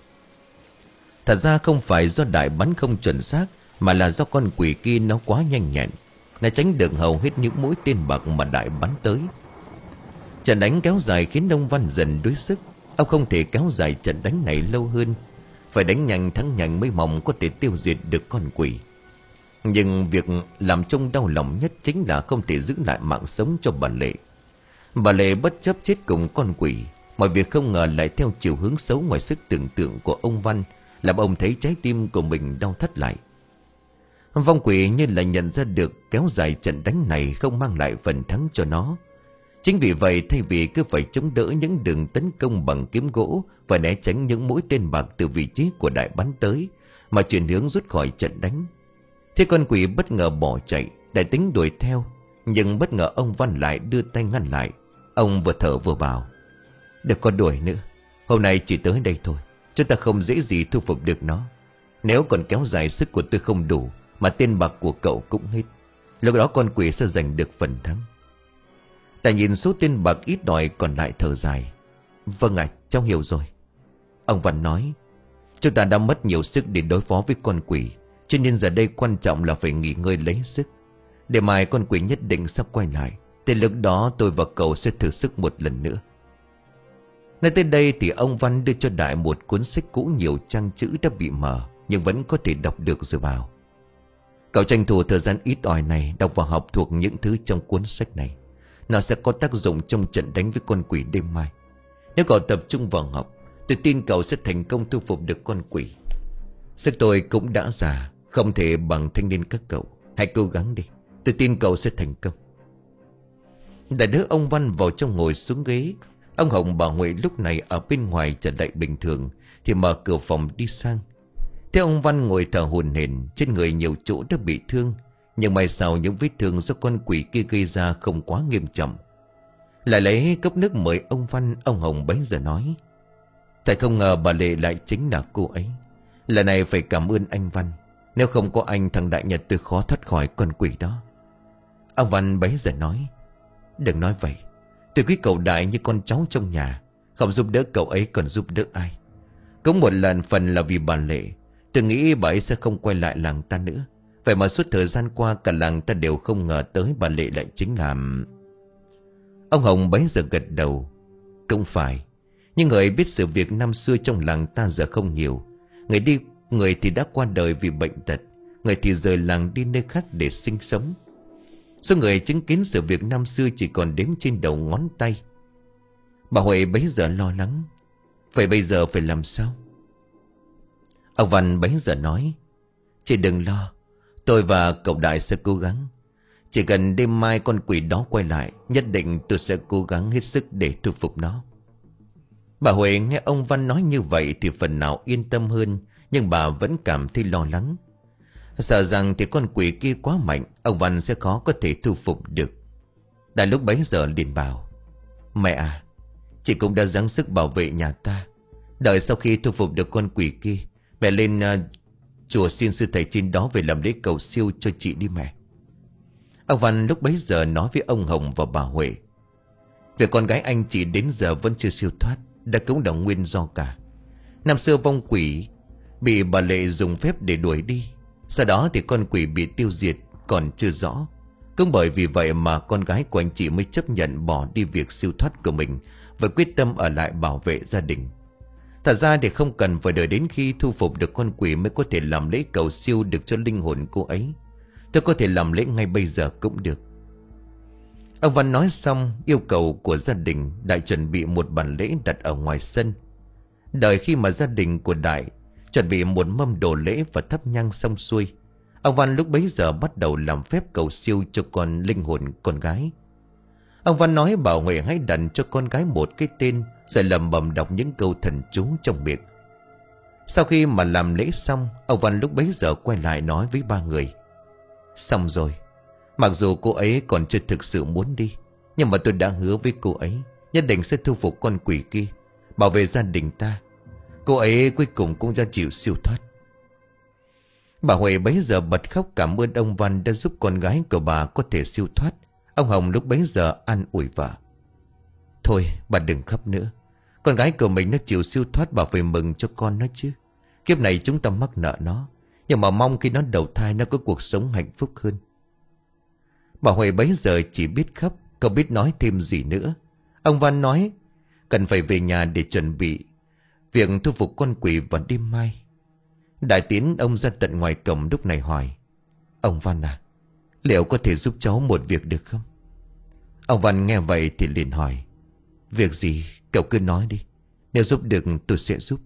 A: Thật ra không phải do Đại bắn không chuẩn xác, mà là do con quỷ kia nó quá nhanh nhẹn. Nó tránh được hầu hết những mũi tên bạc mà Đại bắn tới. Trận đánh kéo dài khiến ông Văn dần đuối sức. Ông không thể kéo dài trận đánh này lâu hơn. Phải đánh nhanh thắng nhanh mới mong có thể tiêu diệt được con quỷ. Nhưng việc làm trông đau lòng nhất chính là không thể giữ lại mạng sống cho bà Lệ. Bà Lệ bất chấp chết cùng con quỷ. Mọi việc không ngờ lại theo chiều hướng xấu ngoài sức tưởng tượng của ông Văn, làm ông thấy trái tim của mình đau thắt lại. Vong quỷ như là nhận ra được kéo dài trận đánh này không mang lại phần thắng cho nó. Chính vì vậy, thay vì cứ phải chống đỡ những đường tấn công bằng kiếm gỗ và né tránh những mũi tên bạc từ vị trí của Đại bắn tới, mà chuyển hướng rút khỏi trận đánh. Thế con quỷ bất ngờ bỏ chạy. Đại tính đuổi theo, nhưng bất ngờ ông Văn lại đưa tay ngăn lại. Ông vừa thở vừa bảo: Đừng có đuổi nữa, hôm nay chỉ tới đây thôi. Chúng ta không dễ gì thu phục được nó. Nếu còn kéo dài, sức của tôi không đủ, mà tên bạc của cậu cũng hết. Lúc đó con quỷ sẽ giành được phần thắng. Đại nhìn số tên bạc ít ỏi còn lại thở dài: Vâng ạ, à, cháu hiểu rồi. Ông Văn nói: Chúng ta đã mất nhiều sức để đối phó với con quỷ, cho nên giờ đây quan trọng là phải nghỉ ngơi lấy sức. Để mai con quỷ nhất định sắp quay lại. Tới lúc đó tôi và cậu sẽ thử sức một lần nữa. Nói tới đây thì ông Văn đưa cho Đại một cuốn sách cũ nhiều trang chữ đã bị mờ, nhưng vẫn có thể đọc được rồi bảo: Cậu tranh thủ thời gian ít ỏi này đọc và học thuộc những thứ trong cuốn sách này. Nó sẽ có tác dụng trong trận đánh với con quỷ đêm mai. Nếu cậu tập trung vào học, tôi tin cậu sẽ thành công thu phục được con quỷ. Sức tôi cũng đã già, không thể bằng thanh niên các cậu. Hãy cố gắng đi, tôi tin cậu sẽ thành công. Đại đứa ông Văn vào trong ngồi xuống ghế. Ông Hồng bà Huệ lúc này ở bên ngoài trở lại bình thường thì mở cửa phòng đi sang. Thế ông Văn ngồi thở hổn hển, trên người nhiều chỗ đã bị thương, nhưng may sao những vết thương do con quỷ kia gây ra không quá nghiêm trọng. Lại lấy cốc nước mời ông Văn. Ông Hồng bấy giờ nói: Thật không ngờ bà Lệ lại chính là cô ấy. Lần này phải cảm ơn anh Văn. Nếu không có anh, thằng Đại Nhật tôi khó thoát khỏi con quỷ đó. Ông Văn bấy giờ nói: Đừng nói vậy. Tôi quý cậu Đại như con cháu trong nhà. Không giúp đỡ cậu ấy còn giúp đỡ ai. Cũng một lần phần là vì bà Lệ. Tôi nghĩ bà ấy sẽ không quay lại làng ta nữa. Vậy mà suốt thời gian qua cả làng ta đều không ngờ tới bà Lệ lại chính là... Ông Hồng bấy giờ gật đầu: Cũng phải. Nhưng người biết sự việc năm xưa trong làng ta giờ không nhiều. Người đi Người thì đã qua đời vì bệnh tật, người thì rời làng đi nơi khác để sinh sống. Số người chứng kiến sự việc năm xưa chỉ còn đếm trên đầu ngón tay. Bà Huệ bấy giờ lo lắng: Vậy bây giờ phải làm sao? Ông Văn bấy giờ nói: Chị đừng lo, tôi và cậu Đại sẽ cố gắng. Chỉ cần đêm mai con quỷ đó quay lại, nhất định tôi sẽ cố gắng hết sức để thu phục nó. Bà Huệ nghe ông Văn nói như vậy thì phần nào yên tâm hơn, nhưng bà vẫn cảm thấy lo lắng. Sợ rằng thì con quỷ kia quá mạnh, ông Văn sẽ khó có thể thu phục được. Đại lúc bấy giờ liền bảo: Mẹ à, Chị cũng đã gắng sức bảo vệ nhà ta. Đợi sau khi thu phục được con quỷ kia, mẹ lên uh, chùa xin sư thầy trên đó về làm lễ cầu siêu cho chị đi mẹ. Ông Văn lúc bấy giờ nói với ông Hồng và bà Huệ. Việc con gái anh chị đến giờ vẫn chưa siêu thoát đã cũng là nguyên do cả. Năm xưa vong quỷ bị bà Lệ dùng phép để đuổi đi. Sau đó thì con quỷ bị tiêu diệt còn chưa rõ. Cũng bởi vì vậy mà con gái của anh chị mới chấp nhận bỏ đi việc siêu thoát của mình và quyết tâm ở lại bảo vệ gia đình. Thật ra thì không cần phải đợi đến khi thu phục được con quỷ mới có thể làm lễ cầu siêu được cho linh hồn cô ấy. Tôi có thể làm lễ ngay bây giờ cũng được. Ông Văn nói xong yêu cầu của gia đình, Đại chuẩn bị một bàn lễ đặt ở ngoài sân. Đợi khi mà gia đình của Đại chuẩn bị một mâm đồ lễ và thắp nhang xong xuôi, ông Văn lúc bấy giờ bắt đầu làm phép cầu siêu cho con linh hồn con gái. Ông Văn nói bảo Huệ hãy đặt cho con gái một cái tên, rồi lẩm bẩm đọc những câu thần chú trong miệng. Sau khi mà làm lễ xong, ông Văn lúc bấy giờ quay lại nói với ba người. Xong rồi. Mặc dù cô ấy còn chưa thực sự muốn đi, nhưng mà tôi đã hứa với cô ấy nhất định sẽ thu phục con quỷ kia, bảo vệ gia đình ta. Cô ấy cuối cùng cũng ra chịu siêu thoát. Bà Huệ bấy giờ bật khóc cảm ơn ông Văn đã giúp con gái của bà có thể siêu thoát. Ông Hồng lúc bấy giờ an ủi vợ. Thôi bà đừng khóc nữa. Con gái của mình nó chịu siêu thoát, bà phải mừng cho con nó chứ. Kiếp này chúng ta mắc nợ nó, nhưng mà mong khi nó đầu thai nó có cuộc sống hạnh phúc hơn. Bà Huệ bấy giờ chỉ biết khóc, không biết nói thêm gì nữa. Ông Văn nói cần phải về nhà để chuẩn bị việc thu phục con quỷ vào đêm mai. Đại Tiến ông ra tận ngoài cổng lúc này hỏi. Ông Văn à, liệu có thể giúp cháu một việc được không? Ông Văn nghe vậy thì liền hỏi. Việc gì cậu cứ nói đi, nếu giúp được tôi sẽ giúp.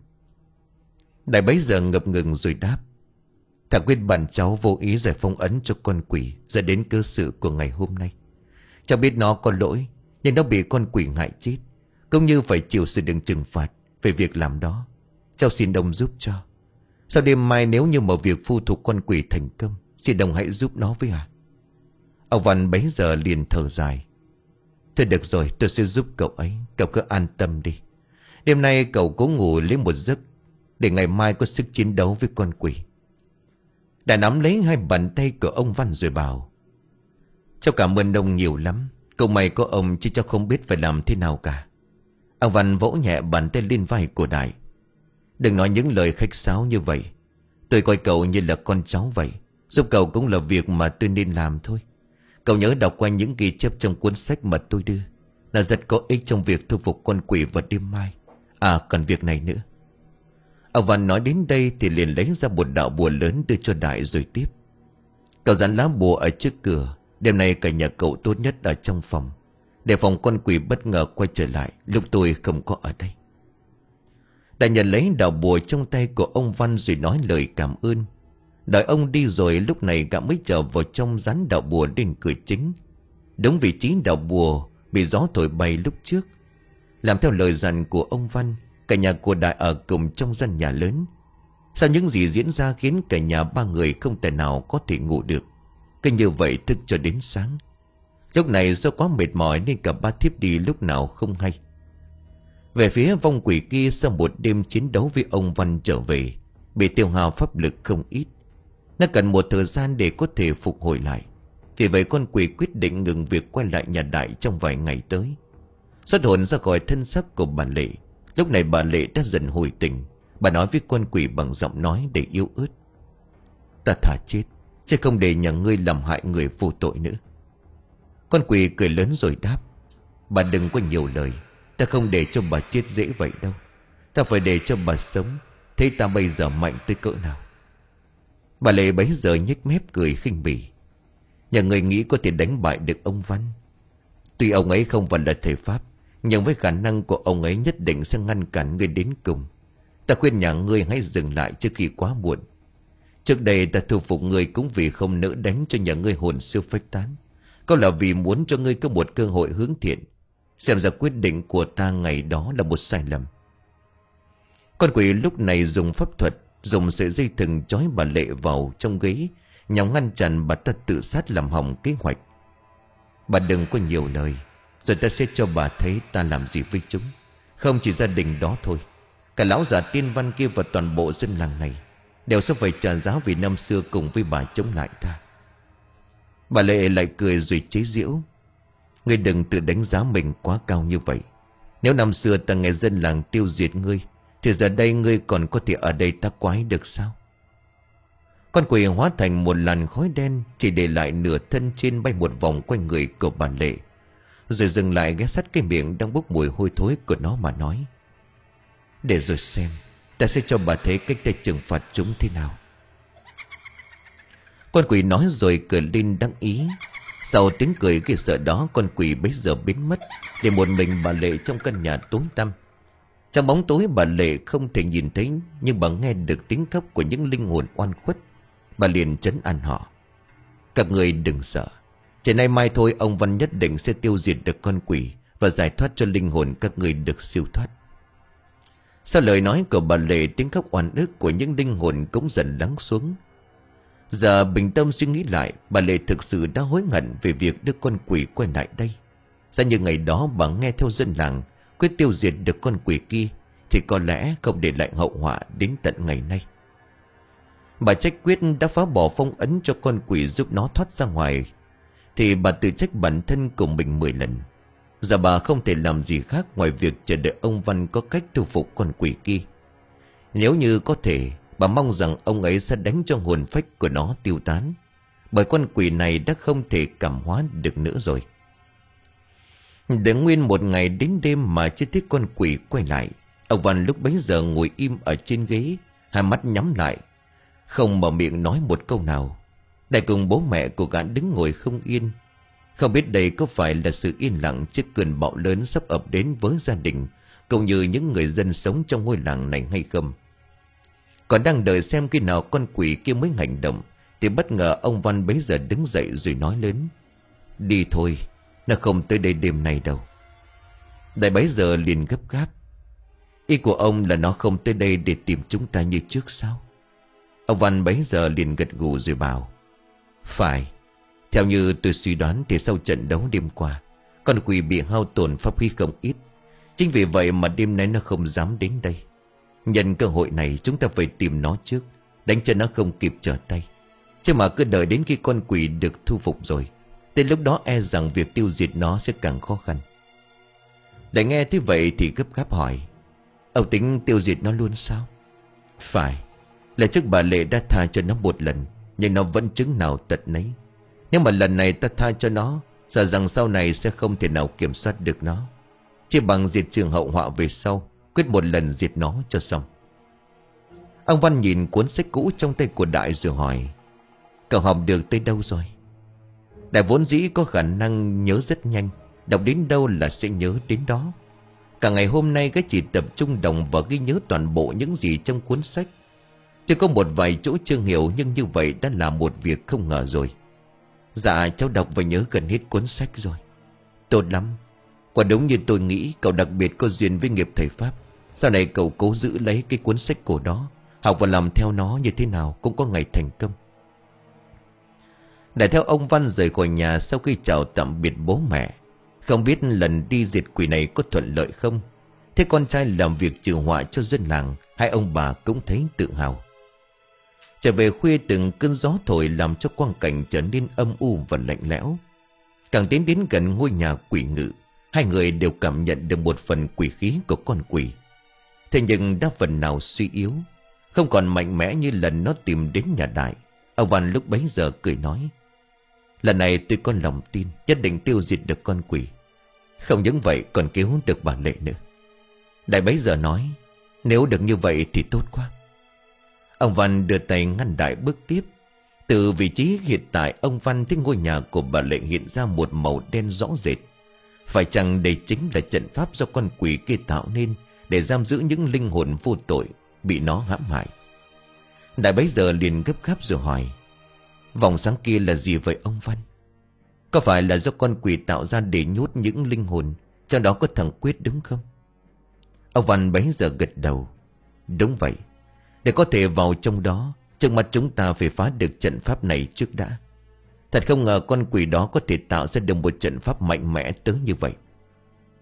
A: Đại bấy giờ ngập ngừng rồi đáp. Thằng Quyết bạn cháu vô ý giải phong ấn cho con quỷ dẫn đến cơ sự của ngày hôm nay. Cháu biết nó có lỗi, nhưng nó bị con quỷ hại chết, cũng như phải chịu sự đựng trừng phạt về việc làm đó. Cháu xin ông giúp cho. Sau đêm mai nếu như mà việc phu thục con quỷ thành công, xin ông hãy giúp nó với à. Ông Văn bấy giờ liền thở dài. Thôi được rồi, tôi sẽ giúp cậu ấy, cậu cứ an tâm đi. Đêm nay cậu cố ngủ lấy một giấc để ngày mai có sức chiến đấu với con quỷ. Đã nắm lấy hai bàn tay của ông Văn rồi bảo. Cháu cảm ơn ông nhiều lắm. Cậu mày có ông chứ cháu không biết phải làm thế nào cả. Ông Văn vỗ nhẹ bàn tay lên vai của Đại. Đừng nói những lời khách sáo như vậy. Tôi coi cậu như là con cháu vậy. Giúp cậu cũng là việc mà tôi nên làm thôi. Cậu nhớ đọc qua những ghi chép trong cuốn sách mà tôi đưa. Là rất có ích trong việc thu phục con quỷ vào đêm mai. À còn việc này nữa. Ông Văn nói đến đây thì liền lấy ra một đạo bùa lớn đưa cho Đại rồi tiếp. Cậu dán lá bùa ở trước cửa. Đêm nay cả nhà cậu tốt nhất ở trong phòng, để phòng con quỷ bất ngờ quay trở lại lúc tôi không có ở đây. Đại nhận lấy đạo bùa trong tay của ông Văn rồi nói lời cảm ơn. Đợi ông đi rồi lúc này gã mới trở vào trong dán đạo bùa lên cửa chính. Đúng vị trí đạo bùa bị gió thổi bay lúc trước. Làm theo lời dặn của ông Văn, cả nhà của Đại ở cùng trong gian nhà lớn. Sau những gì diễn ra khiến cả nhà ba người không thể nào có thể ngủ được. Cứ như vậy thức cho đến sáng. Lúc này do quá mệt mỏi nên cả ba thiếp đi lúc nào không hay. Về phía vong quỷ kia, sau một đêm chiến đấu với ông Văn trở về, bị tiêu hao pháp lực không ít. Nó cần một thời gian để có thể phục hồi lại. Vì vậy con quỷ quyết định ngừng việc quay lại nhà Đại trong vài ngày tới. Xuất hồn ra khỏi thân xác của bà Lệ. Lúc này bà Lệ đã dần hồi tỉnh. Bà nói với con quỷ bằng giọng nói để yếu ớt. Ta thà chết, chứ không để nhà ngươi làm hại người vô tội nữa. Con quỷ cười lớn rồi đáp. Bà đừng có nhiều lời. Ta không để cho bà chết dễ vậy đâu. Ta phải để cho bà sống. Thế ta bây giờ mạnh tới cỡ nào. Bà Lệ bấy giờ nhếch mép cười khinh bỉ. Nhà người nghĩ có thể đánh bại được ông Văn. Tuy ông ấy không phải là thầy Pháp, nhưng với khả năng của ông ấy nhất định sẽ ngăn cản ngươi đến cùng. Ta khuyên nhà ngươi hãy dừng lại trước khi quá muộn. Trước đây ta thu phục ngươi cũng vì không nỡ đánh cho nhà ngươi hồn siêu phách tán. Có là vì muốn cho ngươi có một cơ hội hướng thiện. Xem ra quyết định của ta ngày đó là một sai lầm. Con quỷ lúc này dùng pháp thuật, dùng sợi dây thừng trói bà Lệ vào trong ghế, nhằm ngăn chặn bà ta tự sát làm hỏng kế hoạch. Bà đừng có nhiều lời, rồi ta sẽ cho bà thấy ta làm gì với chúng. Không chỉ gia đình đó thôi, cả lão già tiên văn kia và toàn bộ dân làng này đều sẽ phải trả giá vì năm xưa cùng với bà chống lại ta. Bà Lệ lại cười rồi chế giễu. Ngươi đừng tự đánh giá mình quá cao như vậy. Nếu năm xưa ta nghe dân làng tiêu diệt ngươi, thì giờ đây ngươi còn có thể ở đây tác quái được sao? Con quỷ hóa thành một làn khói đen, chỉ để lại nửa thân trên bay một vòng quanh người của bà Lệ, rồi dừng lại ghé sát cái miệng đang bốc mùi hôi thối của nó mà nói: để rồi xem, ta sẽ cho bà thấy cách ta trừng phạt chúng thế nào. Con quỷ nói rồi cười lên đắc ý. Sau tiếng cười ghê sợ đó, con quỷ bấy giờ biến mất, để một mình bà Lệ trong căn nhà tối tăm. Trong bóng tối bà Lệ không thể nhìn thấy, nhưng bà nghe được tiếng khóc của những linh hồn oan khuất. Bà liền trấn an họ: các người đừng sợ, chỉ nay mai thôi ông Văn nhất định sẽ tiêu diệt được con quỷ và giải thoát cho linh hồn các người được siêu thoát. Sau lời nói của bà Lệ, tiếng khóc oan ức của những linh hồn cũng dần lắng xuống. Giờ bình tâm suy nghĩ lại, bà Lệ thực sự đã hối hận về việc đưa con quỷ quay lại đây. Ra như ngày đó bà nghe theo dân làng, quyết tiêu diệt được con quỷ kia, thì có lẽ không để lại hậu họa đến tận ngày nay. Bà trách quyết đã phá bỏ phong ấn cho con quỷ giúp nó thoát ra ngoài, thì bà tự trách bản thân của mình mười lần. Giờ bà không thể làm gì khác ngoài việc chờ đợi ông Văn có cách thu phục con quỷ kia. Nếu như có thể, bà mong rằng ông ấy sẽ đánh cho hồn phách của nó tiêu tán, bởi con quỷ này đã không thể cảm hóa được nữa rồi. Để nguyên một ngày đến đêm mà chưa thấy con quỷ quay lại, ông Văn lúc bấy giờ ngồi im ở trên ghế, hai mắt nhắm lại, không mở miệng nói một câu nào. Đại cùng bố mẹ của gã đứng ngồi không yên. Không biết đây có phải là sự yên lặng trước cơn bão lớn sắp ập đến với gia đình cũng như những người dân sống trong ngôi làng này hay không. Còn đang đợi xem khi nào con quỷ kia mới hành động, thì bất ngờ ông Văn bấy giờ đứng dậy rồi nói lớn: đi thôi, nó không tới đây đêm nay đâu. Đại bấy giờ liền gấp gáp: ý của ông là nó không tới đây để tìm chúng ta như trước sao? Ông Văn bấy giờ liền gật gù rồi bảo: phải. Theo như tôi suy đoán thì sau trận đấu đêm qua, con quỷ bị hao tổn pháp khí không ít. Chính vì vậy mà đêm nay nó không dám đến đây. Nhân cơ hội này chúng ta phải tìm nó trước, đánh cho nó không kịp trở tay. Chứ mà cứ đợi đến khi con quỷ được thu phục rồi, tới lúc đó e rằng việc tiêu diệt nó sẽ càng khó khăn. Để nghe thế vậy thì gấp gáp hỏi: ông tính tiêu diệt nó luôn sao? Phải. Là trước bà Lệ đã tha cho nó một lần, nhưng nó vẫn chứng nào tật nấy. Nhưng mà lần này ta tha cho nó, sợ rằng sau này sẽ không thể nào kiểm soát được nó. Chỉ bằng diệt trừ hậu họa về sau, quyết một lần diệt nó cho xong. Ông Văn nhìn cuốn sách cũ trong tay của Đại rồi hỏi: cậu học được tới đâu rồi? Đại vốn dĩ có khả năng nhớ rất nhanh, đọc đến đâu là sẽ nhớ đến đó. Cả ngày hôm nay cái chỉ tập trung đồng và ghi nhớ toàn bộ những gì trong cuốn sách. Tuy có một vài chỗ chưa hiểu, nhưng như vậy đã là một việc không ngờ rồi. Dạ cháu đọc và nhớ gần hết cuốn sách rồi. Tốt lắm. Quả đúng như tôi nghĩ, cậu đặc biệt có duyên với nghiệp thầy Pháp. Sau này cậu cố giữ lấy cái cuốn sách cổ đó, học và làm theo nó, như thế nào cũng có ngày thành công. Để theo ông Văn rời khỏi nhà sau khi chào tạm biệt bố mẹ. Không biết lần đi diệt quỷ này có thuận lợi không. Thế con trai làm việc trừ họa cho dân làng, hai ông bà cũng thấy tự hào. Trở về khuya, từng cơn gió thổi làm cho quang cảnh trở nên âm u và lạnh lẽo. Càng tiến đến gần ngôi nhà quỷ ngự, hai người đều cảm nhận được một phần quỷ khí của con quỷ. Thế nhưng đã phần nào suy yếu, không còn mạnh mẽ như lần nó tìm đến nhà Đại. Ông Văn lúc bấy giờ cười nói: lần này tôi có lòng tin nhất định tiêu diệt được con quỷ. Không những vậy còn cứu được bà Lệ nữa. Đại bấy giờ nói: nếu được như vậy thì tốt quá. Ông Văn đưa tay ngăn Đại bước tiếp. Từ vị trí hiện tại, ông Văn thấy ngôi nhà của bà Lệ hiện ra một màu đen rõ rệt. Phải chăng đây chính là trận pháp do con quỷ kia tạo nên để giam giữ những linh hồn vô tội bị nó hãm hại? Đại bấy giờ liền gấp gáp rồi hỏi: vòng sáng kia là gì vậy ông Văn? Có phải là do con quỷ tạo ra để nhốt những linh hồn, trong đó có thằng Quyết đúng không? Ông Văn bấy giờ gật đầu: đúng vậy. Để có thể vào trong đó, trước mặt chúng ta phải phá được trận pháp này trước đã. Thật không ngờ con quỷ đó có thể tạo ra được một trận pháp mạnh mẽ tới như vậy.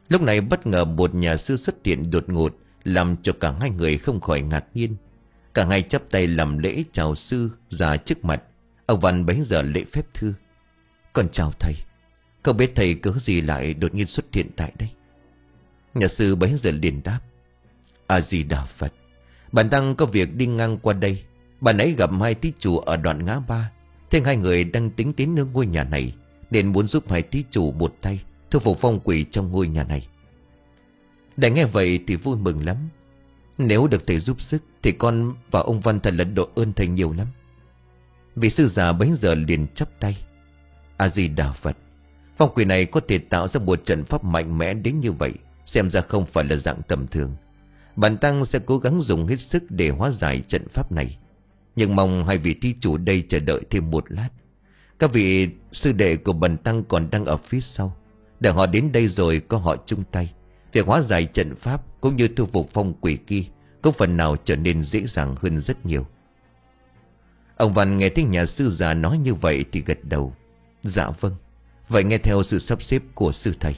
A: Lúc này bất ngờ một nhà sư xuất hiện đột ngột, làm cho cả hai người không khỏi ngạc nhiên. Cả hai chắp tay làm lễ chào sư già trước mặt. Ông Văn bấy giờ lễ phép thưa: "Con chào thầy, không biết thầy cớ gì lại đột nhiên xuất hiện tại đây?" Nhà sư bấy giờ liền đáp: "A Di Đà Phật, bản tăng có việc đi ngang qua đây. Bạn ấy gặp hai thí chủ ở đoạn ngã ba, thế hai người đang tính đến nơi ngôi nhà này, nên muốn giúp hai thí chủ một tay thu phục phong quỷ trong ngôi nhà này." Đại nghe vậy thì vui mừng lắm. "Nếu được thầy giúp sức thì con và ông Văn thật là độ ơn thầy nhiều lắm." Vị sư già bấy giờ liền chắp tay: "A Di Đà Phật, phong quỷ này có thể tạo ra một trận pháp mạnh mẽ đến như vậy, xem ra không phải là dạng tầm thường. Bản tăng sẽ cố gắng dùng hết sức để hóa giải trận pháp này. Nhưng mong hai vị thí chủ đây chờ đợi thêm một lát. Các vị sư đệ của bản tăng còn đang ở phía sau, để họ đến đây rồi có họ chung tay, việc hóa giải trận pháp cũng như thu phục phong quỷ kia cũng phần nào trở nên dễ dàng hơn rất nhiều." Ông Văn nghe thấy nhà sư già nói như vậy thì gật đầu: "Dạ vâng, vậy nghe theo sự sắp xếp của sư thầy."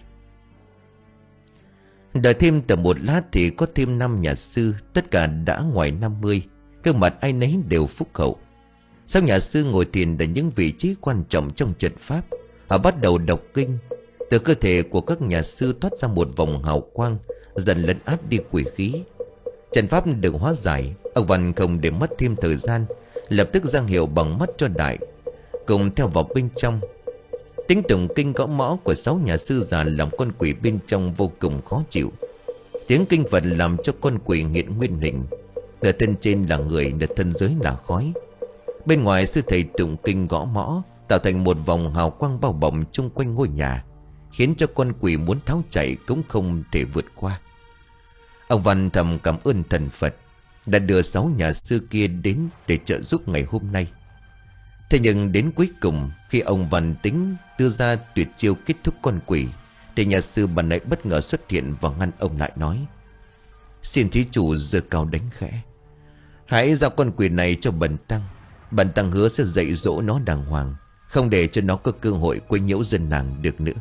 A: Đợi thêm tầm một lát thì có thêm năm nhà sư, tất cả đã ngoài năm mươi, gương mặt ai nấy đều phúc hậu. Sau nhà sư ngồi thiền tại những vị trí quan trọng trong trận pháp, họ bắt đầu đọc kinh. Từ cơ thể của các nhà sư thoát ra một vòng hào quang, dần lấn át đi quỷ khí. Trận pháp được hóa giải. Ông Văn không để mất thêm thời gian, lập tức giang hiệu bằng mắt cho Đại cùng theo vào bên trong. Tiếng tụng kinh gõ mõ của sáu nhà sư già làm con quỷ bên trong vô cùng khó chịu. Tiếng kinh Phật làm cho con quỷ hiện nguyên hình, nửa thân trên là người, nửa thân dưới là khói. Bên ngoài sư thầy tụng kinh gõ mõ, tạo thành một vòng hào quang bao bọc chung quanh ngôi nhà, khiến cho con quỷ muốn tháo chạy cũng không thể vượt qua. Ông Văn thầm cảm ơn thần Phật đã đưa sáu nhà sư kia đến để trợ giúp ngày hôm nay. Thế nhưng đến cuối cùng, khi ông Văn tính đưa ra tuyệt chiêu kết thúc con quỷ, thì nhà sư bà nãy bất ngờ xuất hiện và ngăn ông lại, nói: "Xin thí chủ giơ cao đánh khẽ, hãy giao con quỷ này cho bần tăng. Bần tăng hứa sẽ dạy dỗ nó đàng hoàng, không để cho nó có cơ hội quấy nhiễu dân làng được nữa."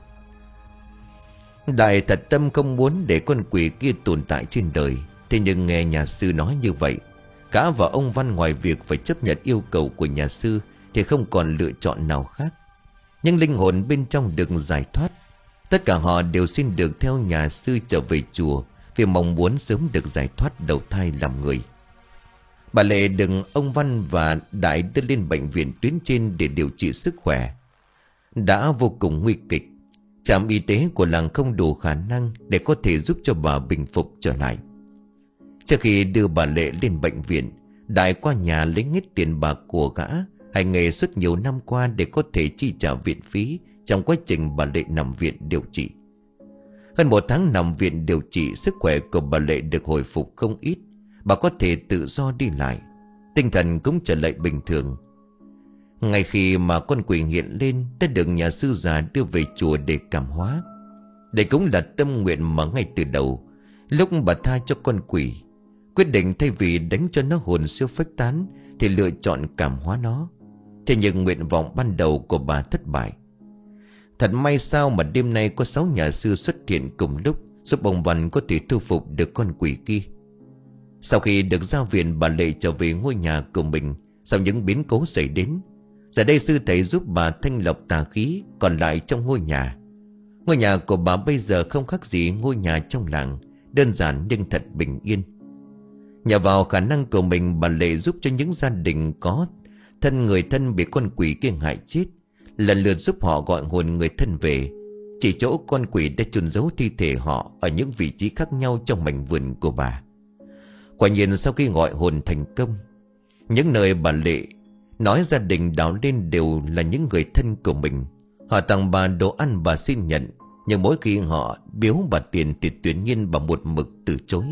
A: Đại thật tâm không muốn để con quỷ kia tồn tại trên đời. Thế nhưng nghe nhà sư nói như vậy, cả và ông Văn ngoài việc phải chấp nhận yêu cầu của nhà sư thì không còn lựa chọn nào khác. Nhưng linh hồn bên trong được giải thoát. Tất cả họ đều xin được theo nhà sư trở về chùa, vì mong muốn sớm được giải thoát đầu thai làm người. Bà Lệ được ông Văn và Đại đưa lên bệnh viện tuyến trên để điều trị sức khỏe. Đã vô cùng nguy kịch. Trạm y tế của làng không đủ khả năng để có thể giúp cho bà bình phục trở lại. Trước khi đưa bà Lệ lên bệnh viện, Đại qua nhà lấy hết tiền bạc của gã hành nghề suốt nhiều năm qua để có thể chi trả viện phí trong quá trình bà Lệ nằm viện điều trị. Hơn một tháng nằm viện điều trị, sức khỏe của bà Lệ được hồi phục không ít. Bà có thể tự do đi lại, tinh thần cũng trở lại bình thường. Ngay khi mà con quỷ hiện lên, đã được nhà sư già đưa về chùa để cảm hóa. Đây cũng là tâm nguyện mà ngay từ đầu, lúc bà tha cho con quỷ, quyết định thay vì đánh cho nó hồn siêu phách tán thì lựa chọn cảm hóa nó. Thế nhưng nguyện vọng ban đầu của bà thất bại. Thật may sao mà đêm nay có sáu nhà sư xuất hiện cùng lúc, giúp ông Văn có thể thu phục được con quỷ kia. Sau khi được ra viện, bà Lệ trở về ngôi nhà của mình sau những biến cố xảy đến. Giờ đây sư thầy giúp bà thanh lọc tà khí còn lại trong ngôi nhà. Ngôi nhà của bà bây giờ không khác gì ngôi nhà trong làng, đơn giản nhưng thật bình yên. Nhờ vào khả năng của mình, bà Lệ giúp cho những gia đình có thân người thân bị con quỷ kia hại chết, lần lượt giúp họ gọi hồn người thân về. Chỉ chỗ con quỷ đã chôn giấu thi thể họ ở những vị trí khác nhau trong mảnh vườn của bà. Quả nhiên sau khi gọi hồn thành công, những nơi bà Lệ nói gia đình đào lên đều là những người thân của mình. Họ tặng bà đồ ăn bà xin nhận, nhưng mỗi khi họ biếu bà tiền thì tuyệt nhiên bà một mực từ chối.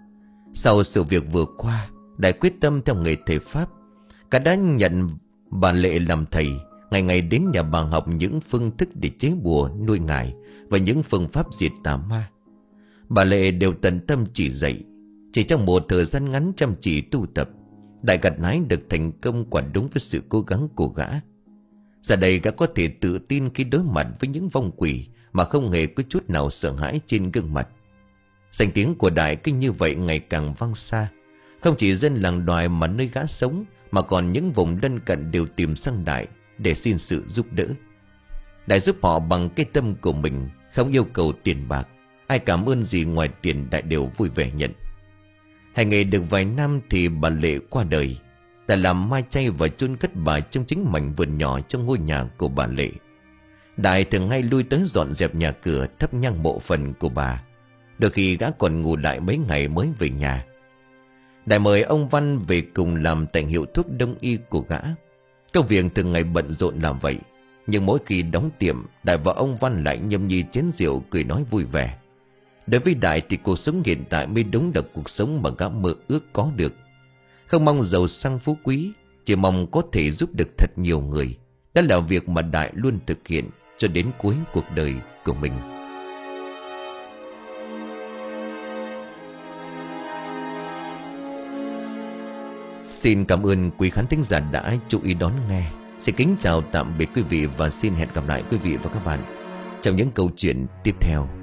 A: Sau sự việc vừa qua, Đại quyết tâm theo nghề thầy Pháp. Cả đã nhận bà Lệ làm thầy, ngày ngày đến nhà bà học những phương thức để chế bùa nuôi ngải và những phương pháp diệt tà ma. Bà Lệ đều tận tâm chỉ dạy. Chỉ trong một thời gian ngắn chăm chỉ tu tập, Đại gặt hái được thành công quả đúng với sự cố gắng của gã. Giờ đây gã có thể tự tin khi đối mặt với những vong quỷ mà không hề có chút nào sợ hãi trên gương mặt. Danh tiếng của Đại cứ như vậy ngày càng vang xa. Không chỉ dân làng Đoài mà nơi gã sống, mà còn những vùng lân cận đều tìm sang Đại để xin sự giúp đỡ. Đại giúp họ bằng cái tâm của mình, không yêu cầu tiền bạc. Ai cảm ơn gì ngoài tiền Đại đều vui vẻ nhận. Hành nghề được vài năm thì bà Lệ qua đời. Đại làm mai chay và chôn cất bà trong chính mảnh vườn nhỏ trong ngôi nhà của bà Lệ. Đại thường hay lui tới dọn dẹp nhà cửa, thắp nhang mộ phần của bà. Đôi khi gã còn ngủ lại mấy ngày mới về nhà. Đại mời ông Văn về cùng làm tại hiệu thuốc đông y của gã. Công việc thường ngày bận rộn làm vậy, nhưng mỗi khi đóng tiệm, Đại và ông Văn lại nhâm nhi chén rượu cười nói vui vẻ. Đối với Đại thì cuộc sống hiện tại mới đúng là cuộc sống mà gã mơ ước có được. Không mong giàu sang phú quý, chỉ mong có thể giúp được thật nhiều người. Đó là việc mà Đại luôn thực hiện cho đến cuối cuộc đời của mình. Xin cảm ơn quý khán thính giả đã chú ý đón nghe. Xin kính chào tạm biệt quý vị và xin hẹn gặp lại quý vị và các bạn trong những câu chuyện tiếp theo.